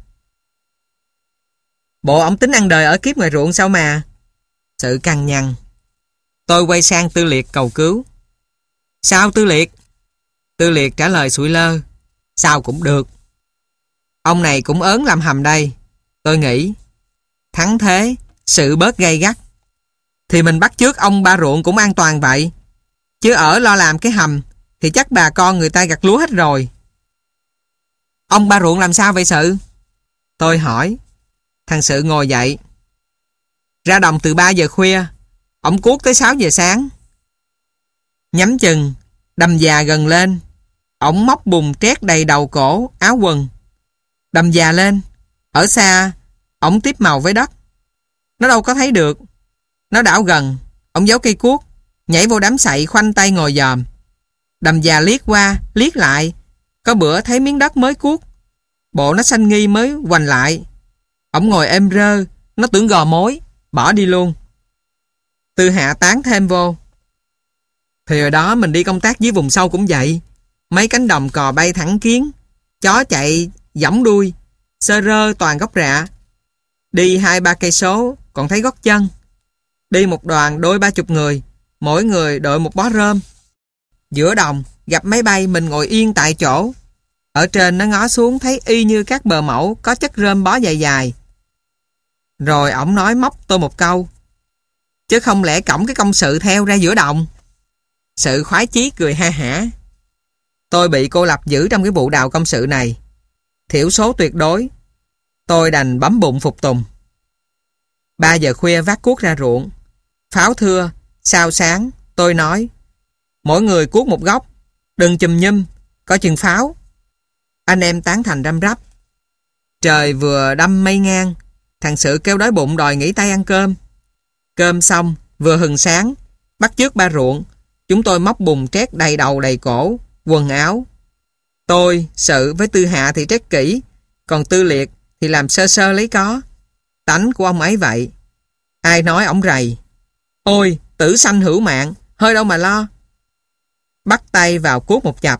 "Bộ ổng tính ăn đời ở kiếp ngoài ruộng sao mà?" Sự cằn nhằn. Tôi quay sang Tư Liệt cầu cứu: "Sao Tư Liệt?" Tư Liệt trả lời sụi lơ: "Sao cũng được. Ông này cũng ớn làm hầm đây." Tôi nghĩ thắng thế, Sự bớt gay gắt. Thì mình bắt chước ông ba ruộng cũng an toàn vậy. Chứ ở lo làm cái hầm thì chắc bà con người ta gặt lúa hết rồi. "Ông ba ruộng làm sao vậy Sự?" Tôi hỏi. Thằng Sự ngồi dậy. "Ra đồng từ ba giờ khuya, ổng cuốc tới sáu giờ sáng. Nhắm chừng, đầm già gần lên, ổng móc bùn trét đầy đầu cổ, áo quần. Đầm già lên, ở xa, ổng tiếp màu với đất. Nó đâu có thấy được. Nó đảo gần, ổng giấu cây cuốc, nhảy vô đám sậy khoanh tay ngồi dòm. Đầm già liếc qua, liếc lại, có bữa thấy miếng đất mới cuốc, bộ nó xanh nghi mới hoành lại. Ổng ngồi êm rơ, nó tưởng gò mối, bỏ đi luôn." Tư Hạ tán thêm vô: "Thì hồi đó mình đi công tác dưới vùng sâu cũng vậy. Mấy cánh đồng cò bay thẳng kiến, chó chạy giỏng đuôi, sơ rơ toàn gốc rạ. Đi hai ba cây số còn thấy gót chân. Đi một đoàn đôi ba chục người, mỗi người đội một bó rơm. Giữa đồng gặp máy bay mình ngồi yên tại chỗ. Ở trên nó ngó xuống thấy y như các bờ mẫu có chất rơm bó dài dài." Rồi ổng nói móc tôi một câu: "Chứ không lẽ cõng cái công sự theo ra giữa đồng?" Sự khoái chí cười ha hả. Tôi bị cô lập giữ trong cái vụ đào công sự này. Thiểu số tuyệt đối. Tôi đành bấm bụng phục tùng. Ba giờ khuya vác cuốc ra ruộng. Pháo thưa, sao sáng, tôi nói: "Mỗi người cuốc một góc, đừng chùm nhum, có chừng pháo." Anh em tán thành răm rắp. Trời vừa đâm mây ngang, thằng Sự kêu đói bụng đòi nghỉ tay ăn cơm. Cơm xong, vừa hừng sáng, bắt chước ba ruộng, chúng tôi móc bùn trét đầy đầu đầy cổ, quần áo. Tôi, Sự với Tư Hạ thì trét kỹ, còn Tư Liệt thì làm sơ sơ lấy có. Tánh của ông ấy vậy. Ai nói ổng rầy: "Ôi, tử sanh hữu mạng, hơi đâu mà lo." Bắt tay vào cuốc một chập,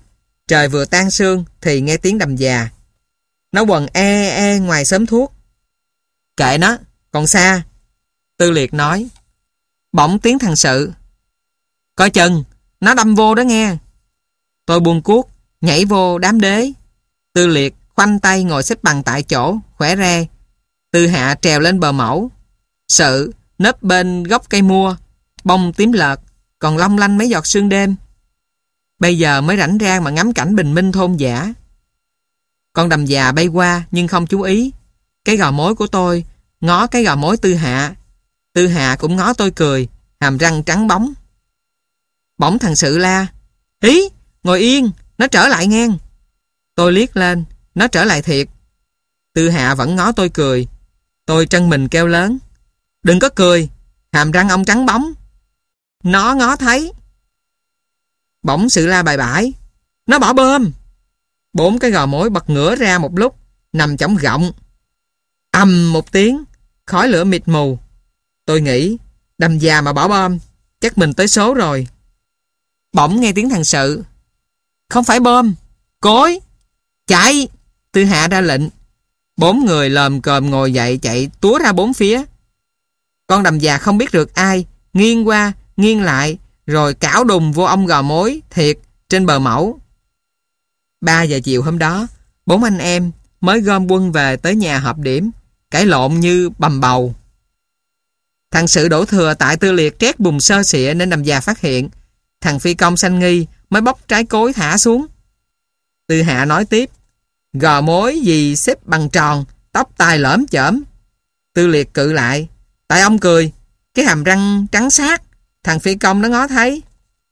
Trời vừa tan sương thì nghe tiếng đầm già. Nó quần e e ngoài xóm thuốc. Kệ nó, còn xa. Tư Liệt nói. Bỗng tiếng thằng Sự. Coi chừng, nó đâm vô đó nghe. Tôi buông cuốc, nhảy vô đám đế. Tư Liệt khoanh tay ngồi xếp bằng tại chỗ, khỏe re. Tư Hạ trèo lên bờ mẫu. Sự nấp bên gốc cây mua, bông tím lợt, còn long lanh mấy giọt sương đêm. Bây giờ mới rảnh rang mà ngắm cảnh bình minh thôn dã. Con đầm già bay qua nhưng không chú ý. Cái gò mối của tôi ngó cái gò mối Tư Hạ. Tư Hạ cũng ngó tôi cười, hàm răng trắng bóng. Bỗng thằng Sự la. Ý, ngồi yên, nó trở lại ngang. Tôi liếc lên, nó trở lại thiệt. Tư Hạ vẫn ngó tôi cười. Tôi trân mình kêu lớn. Đừng có cười, hàm răng ông trắng bóng. Nó ngó thấy. Bỗng Sự la bài bãi. Nó bỏ bơm. Bốn cái gò mối bật ngửa ra một lúc, nằm chổng gọng. Ầm một tiếng, khói lửa mịt mù. Tôi nghĩ, đầm già mà bỏ bom, chắc mình tới số rồi. Bỗng nghe tiếng thằng Sự. Không phải bom, cối. Chạy. Tư Hạ ra lệnh. Bốn người lồm cồm ngồi dậy chạy túa ra bốn phía. Con đầm già không biết rượt ai, nghiêng qua, nghiêng lại, rồi cảo đùng vô ông gò mối thiệt trên bờ mẫu. Ba giờ chiều hôm đó, bốn anh em mới gom quân về tới nhà họp điểm, cãi lộn như bầm bầu. Thằng Sự đổ thừa tại Tư Liệt trét bùm sơ xịa nên đầm già phát hiện. Thằng phi công sanh nghi mới bóc trái cối thả xuống. Tư Hạ nói tiếp. Gò mối gì xếp bằng tròn, tóc tai lởm chởm. Tư Liệt cự lại. Tại ông cười, cái hàm răng trắng sát. Thằng phi công nó ngó thấy.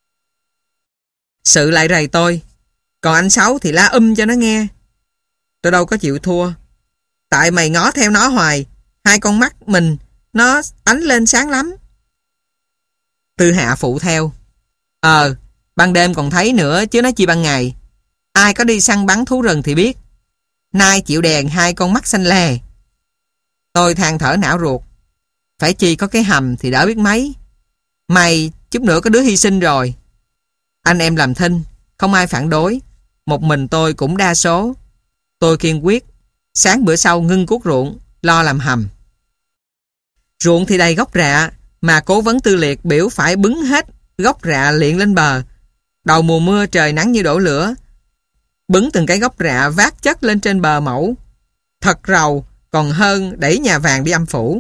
Sự lại rầy tôi. Còn anh Sáu thì la um cho nó nghe. Tôi đâu có chịu thua. Tại mày ngó theo nó hoài. Hai con mắt mình nó ánh lên sáng lắm. Tư Hạ phụ theo. Ờ, ban đêm còn thấy nữa chứ nó chi ban ngày. Ai có đi săn bắn thú rừng thì biết. Nay chịu đèn hai con mắt xanh lè. Tôi than thở não ruột. Phải chi có cái hầm thì đỡ biết mấy. Mày chút nữa có đứa hy sinh rồi. Anh em làm thinh, không ai phản đối. Một mình tôi cũng đa số. Tôi kiên quyết. Sáng bữa sau ngưng cuốc ruộng, lo làm hầm. Ruộng thì đầy gốc rạ, mà cố vấn Tư Liệt biểu phải bứng hết gốc rạ liệng lên bờ. Đầu mùa mưa trời nắng như đổ lửa. Bứng từng cái gốc rạ vác chất lên trên bờ mẫu. Thật rầu, còn hơn đẩy nhà vàng đi âm phủ.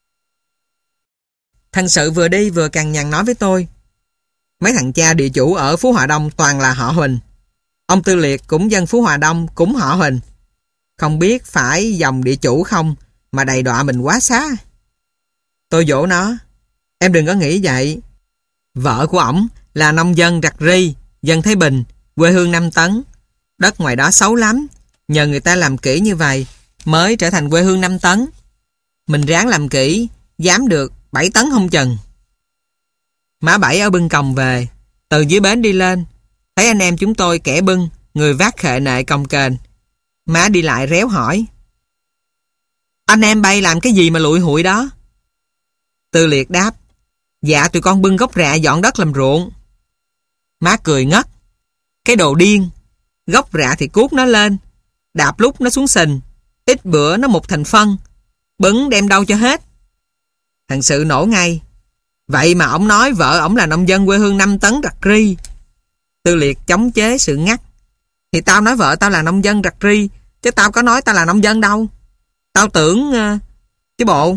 Thằng Sự vừa đi vừa cằn nhằn nói với tôi. Mấy thằng cha địa chủ ở Phú Hòa Đông toàn là họ Huỳnh. Ông Tư Liệt cũng dân Phú Hòa Đông, cũng họ Huỳnh. Không biết phải dòng địa chủ không mà đầy đọa mình quá xá. Tôi dỗ nó. Em đừng có nghĩ vậy. Vợ của ổng là nông dân Rặt Ri, dân Thái Bình, quê hương năm tấn. Đất ngoài đó xấu lắm. Nhờ người ta làm kỹ như vậy mới trở thành quê hương năm tấn. Mình ráng làm kỹ, dám được bảy tấn không chừng. Má Bảy ở bưng còng về, từ dưới bến đi lên, thấy anh em chúng tôi kẻ bưng, người vác khệ nệ cồng kềnh. Má đi lại réo hỏi. Anh em bay làm cái gì mà lụi hụi đó? Tư Liệt đáp. Dạ tụi con bưng gốc rạ dọn đất làm ruộng. Má cười ngất. Cái đồ điên. Gốc rạ thì cuốc nó lên, đạp lúc nó xuống sình, ít bữa nó mục thành phân, bứng đem đâu cho hết. Thằng Sự nổ ngay. Vậy mà ổng nói vợ ổng là nông dân quê hương năm tấn Rặt Ri. Tư Liệt chống chế sự ngắt. Thì tao nói vợ tao là nông dân Rặt Ri, chứ tao có nói tao là nông dân đâu. Tao tưởng uh, chứ bộ.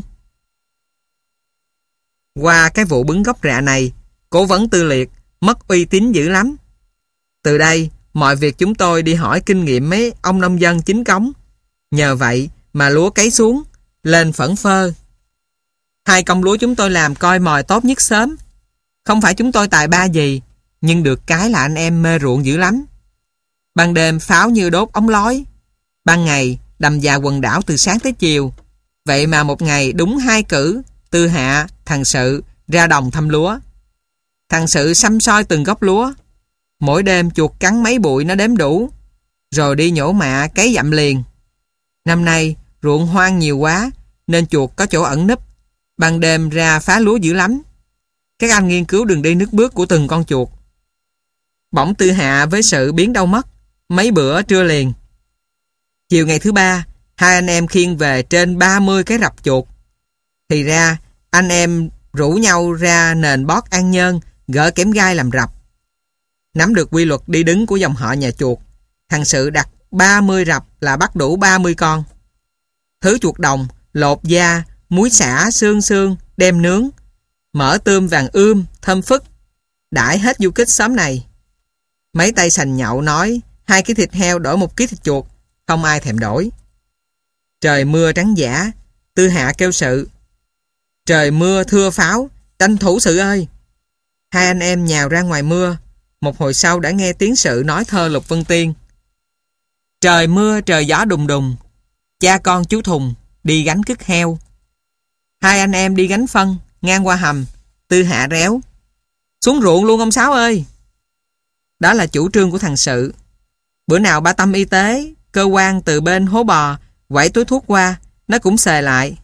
Qua cái vụ bứng gốc rạ này, cố vấn Tư Liệt mất uy tín dữ lắm. Từ đây mọi việc chúng tôi đi hỏi kinh nghiệm mấy ông nông dân chính cống. Nhờ vậy mà lúa cấy xuống lên phẫn phơ. Hai công lúa chúng tôi làm coi mồi tốt nhất sớm. Không phải chúng tôi tài ba gì, nhưng được cái là anh em mê ruộng dữ lắm. Ban đêm pháo như đốt ống lói. Ban ngày đầm già quần đảo từ sáng tới chiều. Vậy mà một ngày đúng hai cử, Tư Hạ, thằng Sự ra đồng thăm lúa. Thằng Sự xăm soi từng gốc lúa. Mỗi đêm chuột cắn mấy bụi nó đếm đủ, rồi đi nhổ mạ cấy dặm liền. Năm nay ruộng hoang nhiều quá nên chuột có chỗ ẩn nấp. Ban đêm ra phá lúa dữ lắm. Các anh nghiên cứu đường đi nước bước của từng con chuột. Bỗng Tư Hạ với Sự biến đâu mất. mấy bữa trưa liền. Chiều ngày thứ ba, hai anh em khiêng về trên ba mươi cái rập chuột. Thì ra, anh em rủ nhau ra nền bót An Nhơn, gỡ kẽm gai làm rập. Nắm được quy luật đi đứng của dòng họ nhà chuột, thằng Sự đặt ba mươi rập là bắt đủ ba mươi con. Thứ chuột đồng, lột da, muối xả, xương xương, đem nướng, mỡ tươm vàng ươm, thơm phức, đãi hết du kích xóm này. Mấy tay sành nhậu nói hai ký thịt heo đổi một ký thịt chuột, không ai thèm đổi. Trời mưa trắng giả, Tư Hạ kêu Sự: trời mưa thưa pháo, tranh thủ Sự ơi. Hai anh em nhào ra ngoài mưa. Một hồi sau đã nghe tiếng Sự nói thơ Lục Vân Tiên: trời mưa trời gió đùng đùng, cha con chú Thùng đi gánh cứt heo. Hai anh em đi gánh phân ngang qua hầm. Tư Hạ réo: xuống ruộng luôn ông Sáu ơi. Đó là chủ trương của thằng Sự. Bữa nào ba Tâm y tế, cơ quan từ bên hố bò quẩy túi thuốc qua, nó cũng xề lại: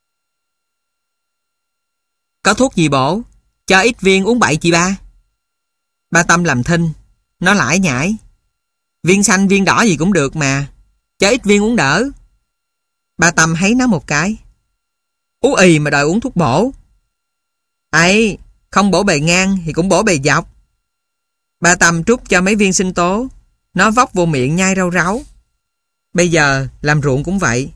có thuốc gì bổ, cho ít viên uống bậy chị ba. Ba Tâm làm thinh, nó lải nhải: viên xanh viên đỏ gì cũng được mà, cho ít viên uống đỡ. Ba Tâm thấy nó một cái: ú ì mà đòi uống thuốc bổ. Ấy, không bổ bề ngang thì cũng bổ bề dọc. Ba Tâm trút cho mấy viên sinh tố, nó vóc vô miệng nhai rau ráu. Bây giờ làm ruộng cũng vậy,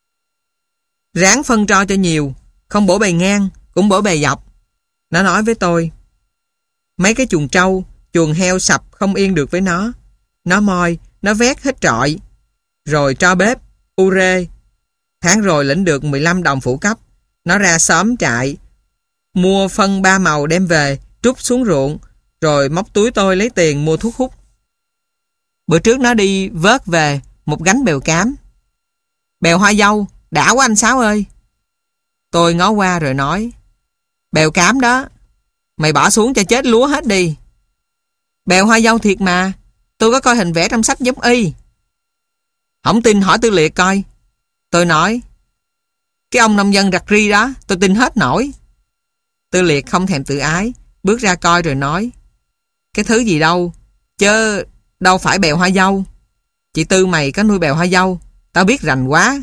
ráng phân tro cho nhiều, không bổ bề ngang cũng bổ bề dọc. Nó nói với tôi: mấy cái chuồng trâu, chuồng heo sập không yên được với nó. Nó moi, nó vét hết trọi, rồi cho bếp, ure. Tháng rồi lĩnh được mười lăm đồng phụ cấp. Nó ra xóm trại, mua phân ba màu đem về, trút xuống ruộng, rồi móc túi tôi lấy tiền mua thuốc hút. Bữa trước nó đi vớt về một gánh bèo cám. Bèo hoa dâu, đã quá anh Sáu ơi. Tôi ngó qua rồi nói: bèo cám đó, mày bỏ xuống cho chết lúa hết đi. Bèo hoa dâu thiệt mà, tôi có coi hình vẽ trong sách giống y. Không tin hỏi Tư Liệt coi. Tôi nói: cái ông nông dân rặt ri đó, tôi tin hết nổi. Tư Liệt không thèm tự ái, bước ra coi rồi nói: cái thứ gì đâu, chớ đâu phải bèo hoa dâu. Chị Tư mày có nuôi bèo hoa dâu, tao biết rành quá.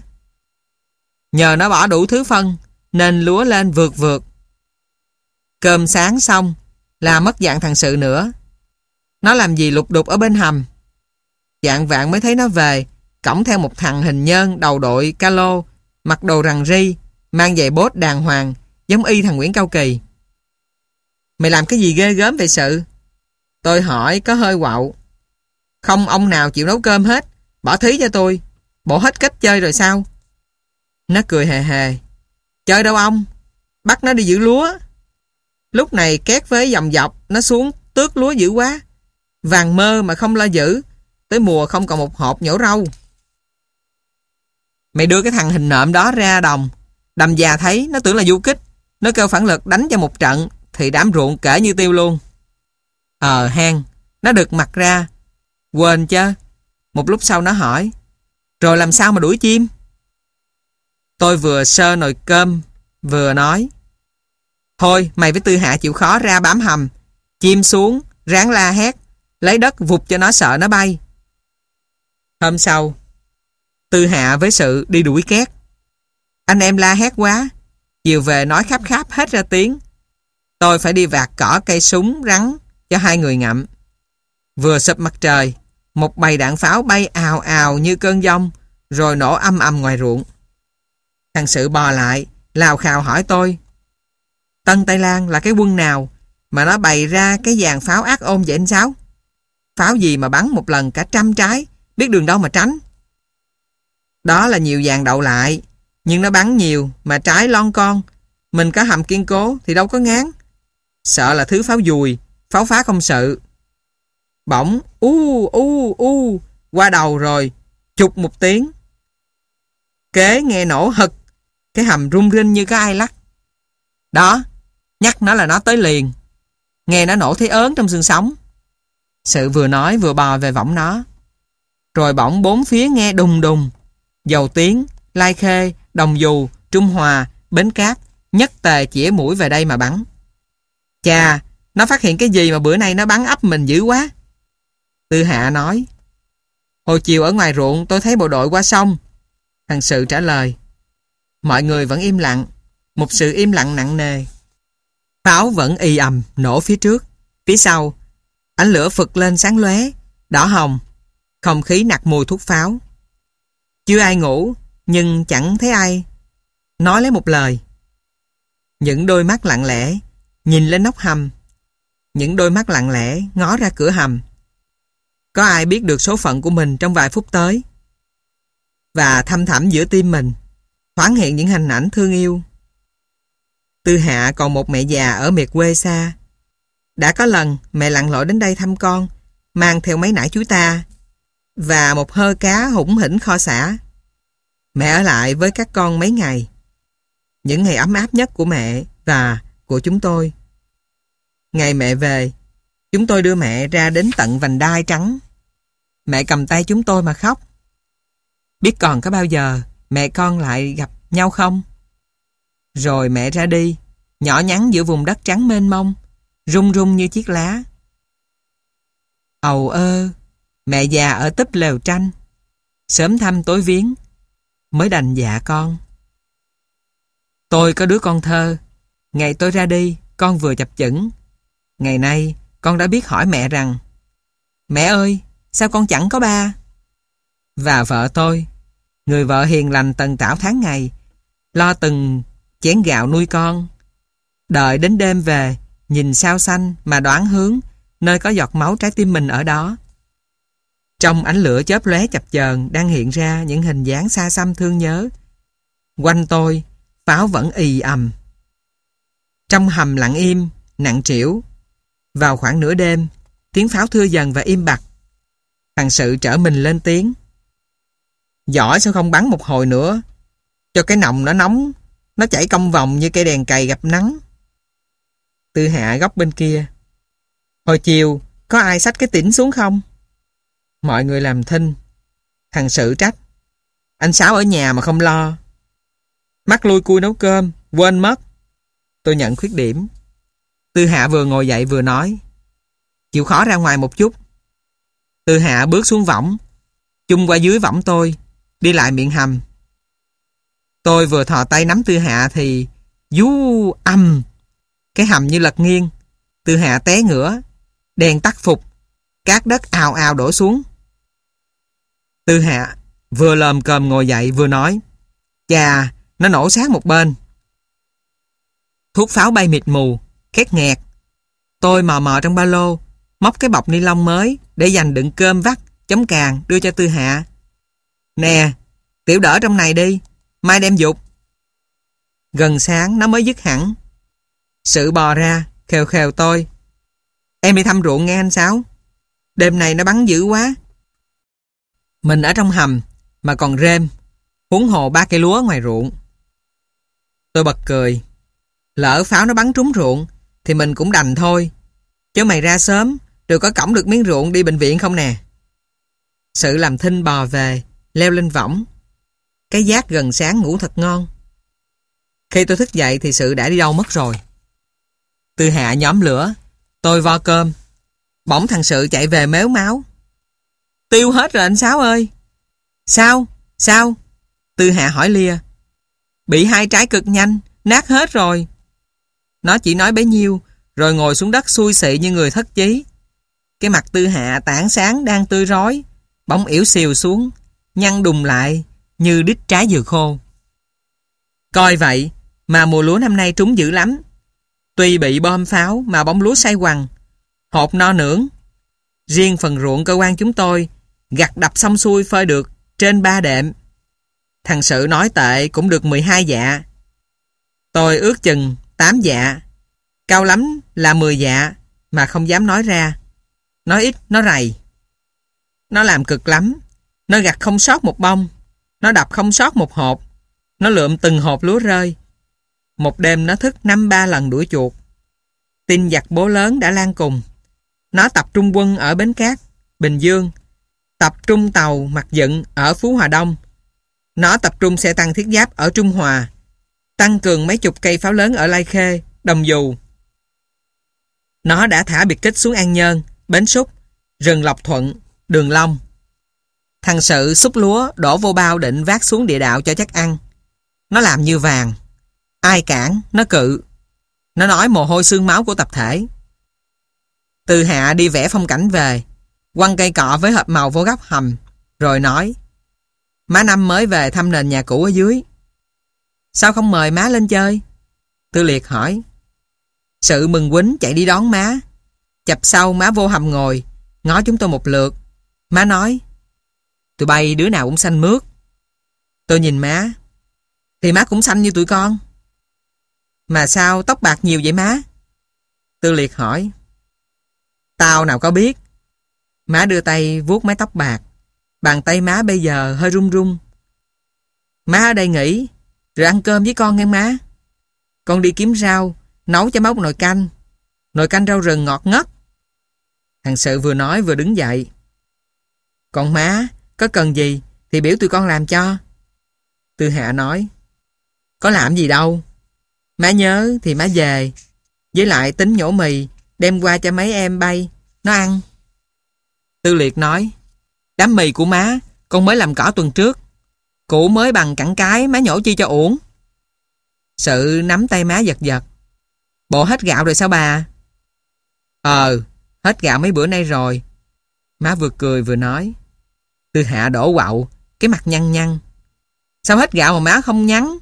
Nhờ nó bỏ đủ thứ phân, nên lúa lên vượt vượt. Cơm sáng xong là mất dạng thằng Sự nữa. Nó làm gì lục đục ở bên hầm. Dạng vạn mới thấy nó về, cõng theo một thằng hình nhơn đầu đội calo, mặc đồ rằn ri, mang giày bốt đàng hoàng, giống y thằng Nguyễn Cao Kỳ. Mày làm cái gì ghê gớm vậy Sự? Tôi hỏi có hơi quạo. Không ông nào chịu nấu cơm hết, bỏ thí cho tôi. Bộ hết cách chơi rồi sao? Nó cười hề hề: chơi đâu ông, bắt nó đi giữ lúa. Lúc này két với dòng dọc, nó xuống tước lúa dữ quá. Vàng mơ mà không lo giữ, tới mùa không còn một hộp nhổ rau. Mày đưa cái thằng hình nộm đó ra đồng, đầm già thấy nó tưởng là du kích. Nó kêu phản lực đánh cho một trận, thì đám ruộng kể như tiêu luôn. Ờ hang, nó đực mặt ra. Quên chứ. Một lúc sau nó hỏi: rồi làm sao mà đuổi chim? Tôi vừa sơ nồi cơm vừa nói: thôi mày với Tư Hạ chịu khó ra bám hầm, chim xuống ráng la hét, lấy đất vụt cho nó sợ nó bay. Hôm sau, Tư Hạ với Sự đi đuổi két. Anh em la hét quá, chiều về nói kháp kháp hết ra tiếng. Tôi phải đi vạt cỏ cây súng rắn cho hai người ngậm. Vừa sụp mặt trời, một bầy đạn pháo bay ào ào như cơn giông, rồi nổ âm ầm ngoài ruộng. Thằng Sự bò lại, lào khào hỏi tôi: Tân Tây Lan là cái quân nào mà nó bày ra cái dàn pháo ác ôn vậy anh Sáu? Pháo gì mà bắn một lần cả trăm trái, biết đường đâu mà tránh? Đó là nhiều dàn đậu lại, nhưng nó bắn nhiều mà trái lon con. Mình có hầm kiên cố thì đâu có ngán. Sợ là thứ pháo dùi, pháo phá công sự. Bỗng u u u qua đầu rồi, chụp một tiếng. Kế nghe nổ hực, cái hầm rung rinh như có ai lắc. Đó, nhắc nó là nó tới liền. Nghe nó nổ thấy ớn trong xương sống. Sự vừa nói vừa bò về võng nó. Rồi bỗng bốn phía nghe đùng đùng. Dầu Tiến, Lai Khê, Đồng Dù, Trung Hòa, Bến Cát nhất tề chĩa mũi về đây mà bắn. Chà, nó phát hiện cái gì mà bữa nay nó bắn ấp mình dữ quá. Tư Hạ nói: Hồi chiều ở ngoài ruộng tôi thấy bộ đội qua sông. Thằng Sự trả lời. Mọi người vẫn im lặng. Một sự im lặng nặng nề. Pháo vẫn ì ầm nổ phía trước. Phía sau, ánh lửa phực lên sáng lóe, đỏ hồng. Không khí nặc mùi thuốc pháo. Chưa ai ngủ, nhưng chẳng thấy ai nói lấy một lời. Những đôi mắt lặng lẽ nhìn lên nóc hầm. Những đôi mắt lặng lẽ ngó ra cửa hầm. Có ai biết được số phận của mình trong vài phút tới? Và thăm thẳm giữa tim mình thoáng hiện những hình ảnh thương yêu. Tư Hạ còn một mẹ già ở miệt quê xa. Đã có lần mẹ lặn lội đến đây thăm con, mang theo mấy nải chuối ta và một hơ cá hủng hỉnh kho xả. Mẹ ở lại với các con mấy ngày. Những ngày ấm áp nhất của mẹ và của chúng tôi. Ngày mẹ về, chúng tôi đưa mẹ ra đến tận vành đai trắng. Mẹ cầm tay chúng tôi mà khóc. Biết còn có bao giờ mẹ con lại gặp nhau không? Rồi mẹ ra đi, nhỏ nhắn giữa vùng đất trắng mênh mông, rung rung như chiếc lá. Ầu ơ, mẹ già ở túp lều tranh, sớm thăm tối viếng, mới đành dạ con. Tôi có đứa con thơ. Ngày tôi ra đi, con vừa chập chững. Ngày nay, con đã biết hỏi mẹ rằng: Mẹ ơi, sao con chẳng có ba? Và vợ tôi, người vợ hiền lành tần tảo tháng ngày, lo từng chén gạo nuôi con. Đợi đến đêm về, nhìn sao xanh mà đoán hướng nơi có giọt máu trái tim mình ở đó. Trong ánh lửa chớp lóe chập chờn đang hiện ra những hình dáng xa xăm thương nhớ. Quanh tôi, pháo vẫn ì ầm. Trong hầm lặng im, nặng trĩu. Vào khoảng nửa đêm, tiếng pháo thưa dần và im bặt. Thằng Sự trở mình lên tiếng. Giỏi sao không bắn một hồi nữa, cho cái nòng nó nóng, nó chảy cong vòng như cây đèn cày gặp nắng. Tư Hạ góc bên kia. Hồi chiều, có ai xách cái tỉn xuống không? Mọi người làm thinh. Thằng Sự trách. Anh Sáu ở nhà mà không lo. Mắc lui cui nấu cơm, quên mất. Tôi nhận khuyết điểm. Tư Hạ vừa ngồi dậy vừa nói. Chịu khó ra ngoài một chút. Tư Hạ bước xuống võng, chung qua dưới võng tôi, đi lại miệng hầm. Tôi vừa thò tay nắm Tư Hạ thì vú âm, cái hầm như lật nghiêng. Tư Hạ té ngửa, đèn tắt phục, cát đất ào ào đổ xuống. Tư Hạ vừa lồm cồm ngồi dậy vừa nói. Chà, nó nổ sát một bên. Thuốc pháo bay mịt mù, khét nghẹt. Tôi mò mò trong ba lô, móc cái bọc ni lông mới để dành đựng cơm vắt, chấm càng đưa cho Tư Hạ. Nè, tiểu đỡ trong này đi, mai đem dục. Gần sáng nó mới dứt hẳn. Sự bò ra, khều khều tôi. Em đi thăm ruộng nghe anh Sáu. Đêm này nó bắn dữ quá. Mình ở trong hầm mà còn rêm, huống hồ ba cây lúa ngoài ruộng. Tôi bật cười. Lỡ pháo nó bắn trúng ruộng thì mình cũng đành thôi. Chứ mày ra sớm rồi có cõng được miếng ruộng đi bệnh viện không nè? Sự làm thinh bò về, leo lên võng. Cái giác gần sáng ngủ thật ngon. Khi tôi thức dậy thì Sự đã đi đâu mất rồi. Tư Hạ nhóm lửa, tôi vo cơm. Bỗng thằng Sự chạy về mếu máu. Tiêu hết rồi anh Sáu ơi. Sao? Sao? Tư Hạ hỏi lia. Bị hai trái cực nhanh, nát hết rồi. Nó chỉ nói bấy nhiêu, rồi ngồi xuống đất xui xị như người thất chí. Cái mặt Tư Hạ tảng sáng đang tươi rói, bỗng ỉu xìu xuống, nhăn đùng lại như đít trái dừa khô. Coi vậy mà mùa lúa năm nay trúng dữ lắm. Tuy bị bom pháo mà bông lúa say quằn, hột no nưỡng. Riêng phần ruộng cơ quan chúng tôi gặt đập xong xuôi phơi được trên ba đệm. Thằng Sự nói tệ cũng được mười hai dạ. Tôi ước chừng tám dạ. Cao lắm là mười dạ mà không dám nói ra. Nói ít nó rầy. Nó làm cực lắm. Nó gặt không sót một bông. Nó đập không sót một hộp. Nó lượm từng hộp lúa rơi. Một đêm nó thức năm ba lần đuổi chuột. Tin giặc bố lớn đã lan cùng. Nó tập trung quân ở Bến Cát, Bình Dương. Tập trung tàu mặt dựng ở Phú Hòa Đông. Nó tập trung xe tăng thiết giáp ở Trung Hòa. Tăng cường mấy chục cây pháo lớn ở Lai Khê, Đồng Dù. Nó đã thả biệt kích xuống An Nhơn, Bến Súc, rừng Lộc Thuận, Đường Long. Thằng Sự xúc lúa đổ vô bao định vác xuống địa đạo cho chắc ăn. Nó làm như vàng. Ai cản, nó cự. Nó nói mồ hôi xương máu của tập thể. Tư Hạ đi vẽ phong cảnh về, quăng cây cọ với hộp màu vô góc hầm, rồi nói: má Năm mới về thăm nền nhà cũ ở dưới. Sao không mời má lên chơi? Tư Liệt hỏi. Sự mừng quýnh chạy đi đón má. Chập sau má vô hầm ngồi, ngó chúng tôi một lượt. Má nói: tụi bay đứa nào cũng xanh mướt. Tôi nhìn má. Thì má cũng xanh như tụi con. Mà sao tóc bạc nhiều vậy má? Tư Liệt hỏi. Tao nào có biết. Má đưa tay vuốt mái tóc bạc. Bàn tay má bây giờ hơi run run. Má ở đây nghỉ, rồi ăn cơm với con nghe má. Con đi kiếm rau, nấu cho má một nồi canh. Nồi canh rau rừng ngọt ngất. Thằng Sự vừa nói vừa đứng dậy. Còn má, có cần gì thì biểu tụi con làm cho. Tư Hạ nói. Có làm gì đâu. Má nhớ thì má về. Với lại tính nhổ mì, đem qua cho mấy em bay, nó ăn. Tư Liệt nói. Đám mì của má, con mới làm cỏ tuần trước. Củ mới bằng cẳng cái, má nhổ chi cho uổng. Sự nắm tay má giật giật. Bộ hết gạo rồi sao bà? Ờ, hết gạo mấy bữa nay rồi. Má vừa cười vừa nói. Tư Hạ đổ quạo, cái mặt nhăn nhăn. Sao hết gạo mà má không nhắn?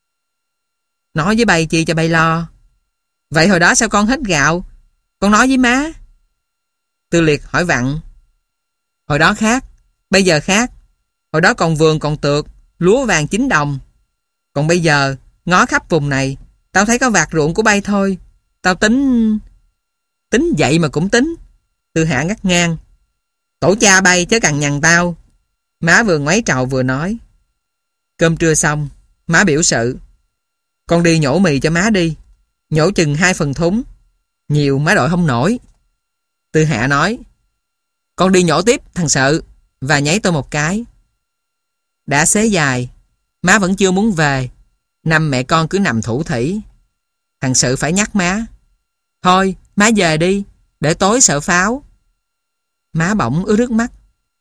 Nói với bay chi cho bay lo. Vậy hồi đó sao con hết gạo? Con nói với má. Tư Liệt hỏi vặn. Hồi đó khác, bây giờ khác. Hồi đó còn vườn còn tược, lúa vàng chín đồng. Còn bây giờ, ngó khắp vùng này, tao thấy có vạt ruộng của bay thôi. Tao tính... Tính vậy mà cũng tính. Tư Hạ ngắt ngang. Tổ cha bay chứ cằn nhằn tao. Má vừa ngoáy trầu vừa nói. Cơm trưa xong, má biểu Sự. Con đi nhổ mì cho má đi. Nhổ chừng hai phần thúng. Nhiều má đội không nổi. Tư Hạ nói. Con đi nhổ tiếp thằng Sự. Và nháy tôi một cái. Đã xế dài, má vẫn chưa muốn về. Năm mẹ con cứ nằm thủ thỉ. Thằng Sự phải nhắc má. Thôi má về đi, để tối sợ pháo. Má bỗng ướt nước mắt.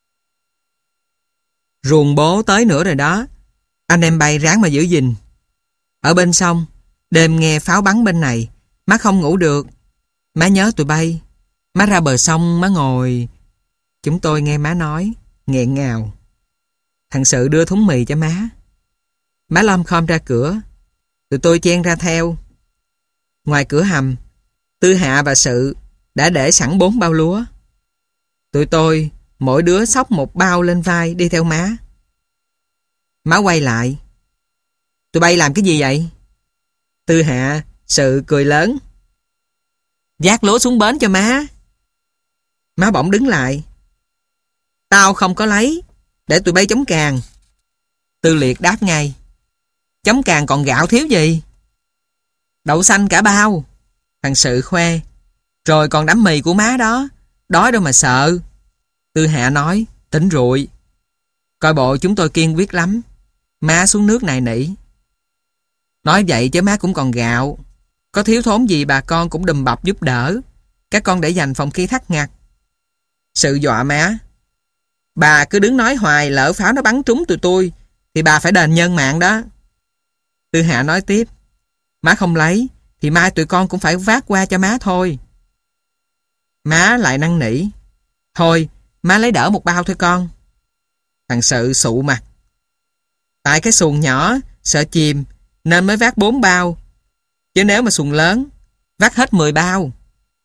Ruồng bố tới nữa rồi đó. Anh em bay ráng mà giữ gìn. Ở bên sông, đêm nghe pháo bắn bên này, má không ngủ được. Má nhớ tụi bay. Má ra bờ sông má ngồi. Chúng tôi nghe má nói, nghẹn ngào. Thằng Sự đưa thúng mì cho má. Má lom khom ra cửa. Tụi tôi chen ra theo. Ngoài cửa hầm, Tư Hạ và Sự đã để sẵn bốn bao lúa. Tụi tôi mỗi đứa xốc một bao lên vai đi theo má. Má quay lại. Tụi bay làm cái gì vậy? Tư Hạ, Sự cười lớn. Vác lúa xuống bến cho má. Má bỗng đứng lại. Tao không có lấy, để tụi bay chống càng. Tư Liệt đáp ngay. Chống càng còn gạo thiếu gì? Đậu xanh cả bao. Thằng Sự khoe. Rồi còn đám mì của má đó. Đói đâu mà sợ. Tư Hạ nói. Tỉnh rụi. Coi bộ chúng tôi kiên quyết lắm. Má xuống nước này nỉ. Nói vậy chứ má cũng còn gạo. Có thiếu thốn gì bà con cũng đùm bọc giúp đỡ. Các con để dành phòng khi thắt ngặt. Sự dọa má. Bà cứ đứng nói hoài, lỡ pháo nó bắn trúng tụi tôi thì bà phải đền nhân mạng đó. Tư Hạ nói tiếp. Má không lấy thì mai tụi con cũng phải vác qua cho má thôi. Má lại năn nỉ. Thôi má lấy đỡ một bao thôi con. Thằng Sự sụ mặt. Tại cái xuồng nhỏ sợ chìm nên mới vác bốn bao. Chứ nếu mà xuồng lớn vác hết mười bao.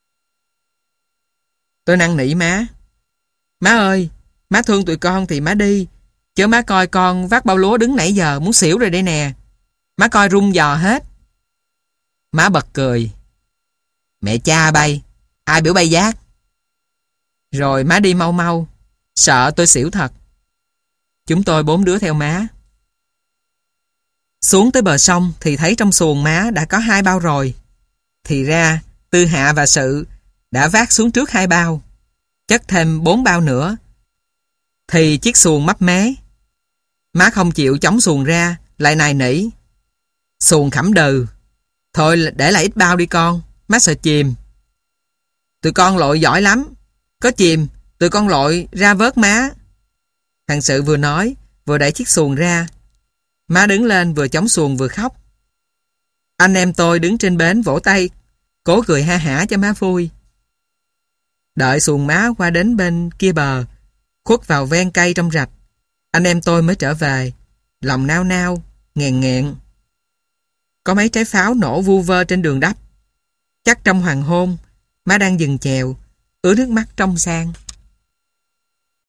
Tôi năn nỉ má. Má ơi, má thương tụi con thì má đi. Chứ má coi con vác bao lúa đứng nãy giờ muốn xỉu rồi đây nè. Má coi rung giò hết. Má bật cười. Mẹ cha bay, ai biểu bay vác. Rồi má đi mau mau. Sợ tôi xỉu thật. Chúng tôi bốn đứa theo má. Xuống tới bờ sông thì thấy trong xuồng má đã có hai bao rồi. Thì ra Tư Hạ và Sự đã vác xuống trước hai bao. Chất thêm bốn bao nữa. Thì chiếc xuồng mấp mé. Má không chịu chống xuồng ra, lại nài nỉ. Xuồng khẩm đừ. Thôi để lại ít bao đi con, má sợ chìm. Tụi con lội giỏi lắm. Có chìm, tụi con lội ra vớt má. Thằng Sự vừa nói, vừa đẩy chiếc xuồng ra. Má đứng lên vừa chống xuồng vừa khóc. Anh em tôi đứng trên bến vỗ tay, cố cười ha hả cho má vui. Đợi xuồng má qua đến bên kia bờ, khuất vào ven cây trong rạch, anh em tôi mới trở về, lòng nao nao, nghẹn nghẹn. Có mấy trái pháo nổ vu vơ trên đường đắp. Chắc trong hoàng hôn, má đang dừng chèo, ứa nước mắt trong sang.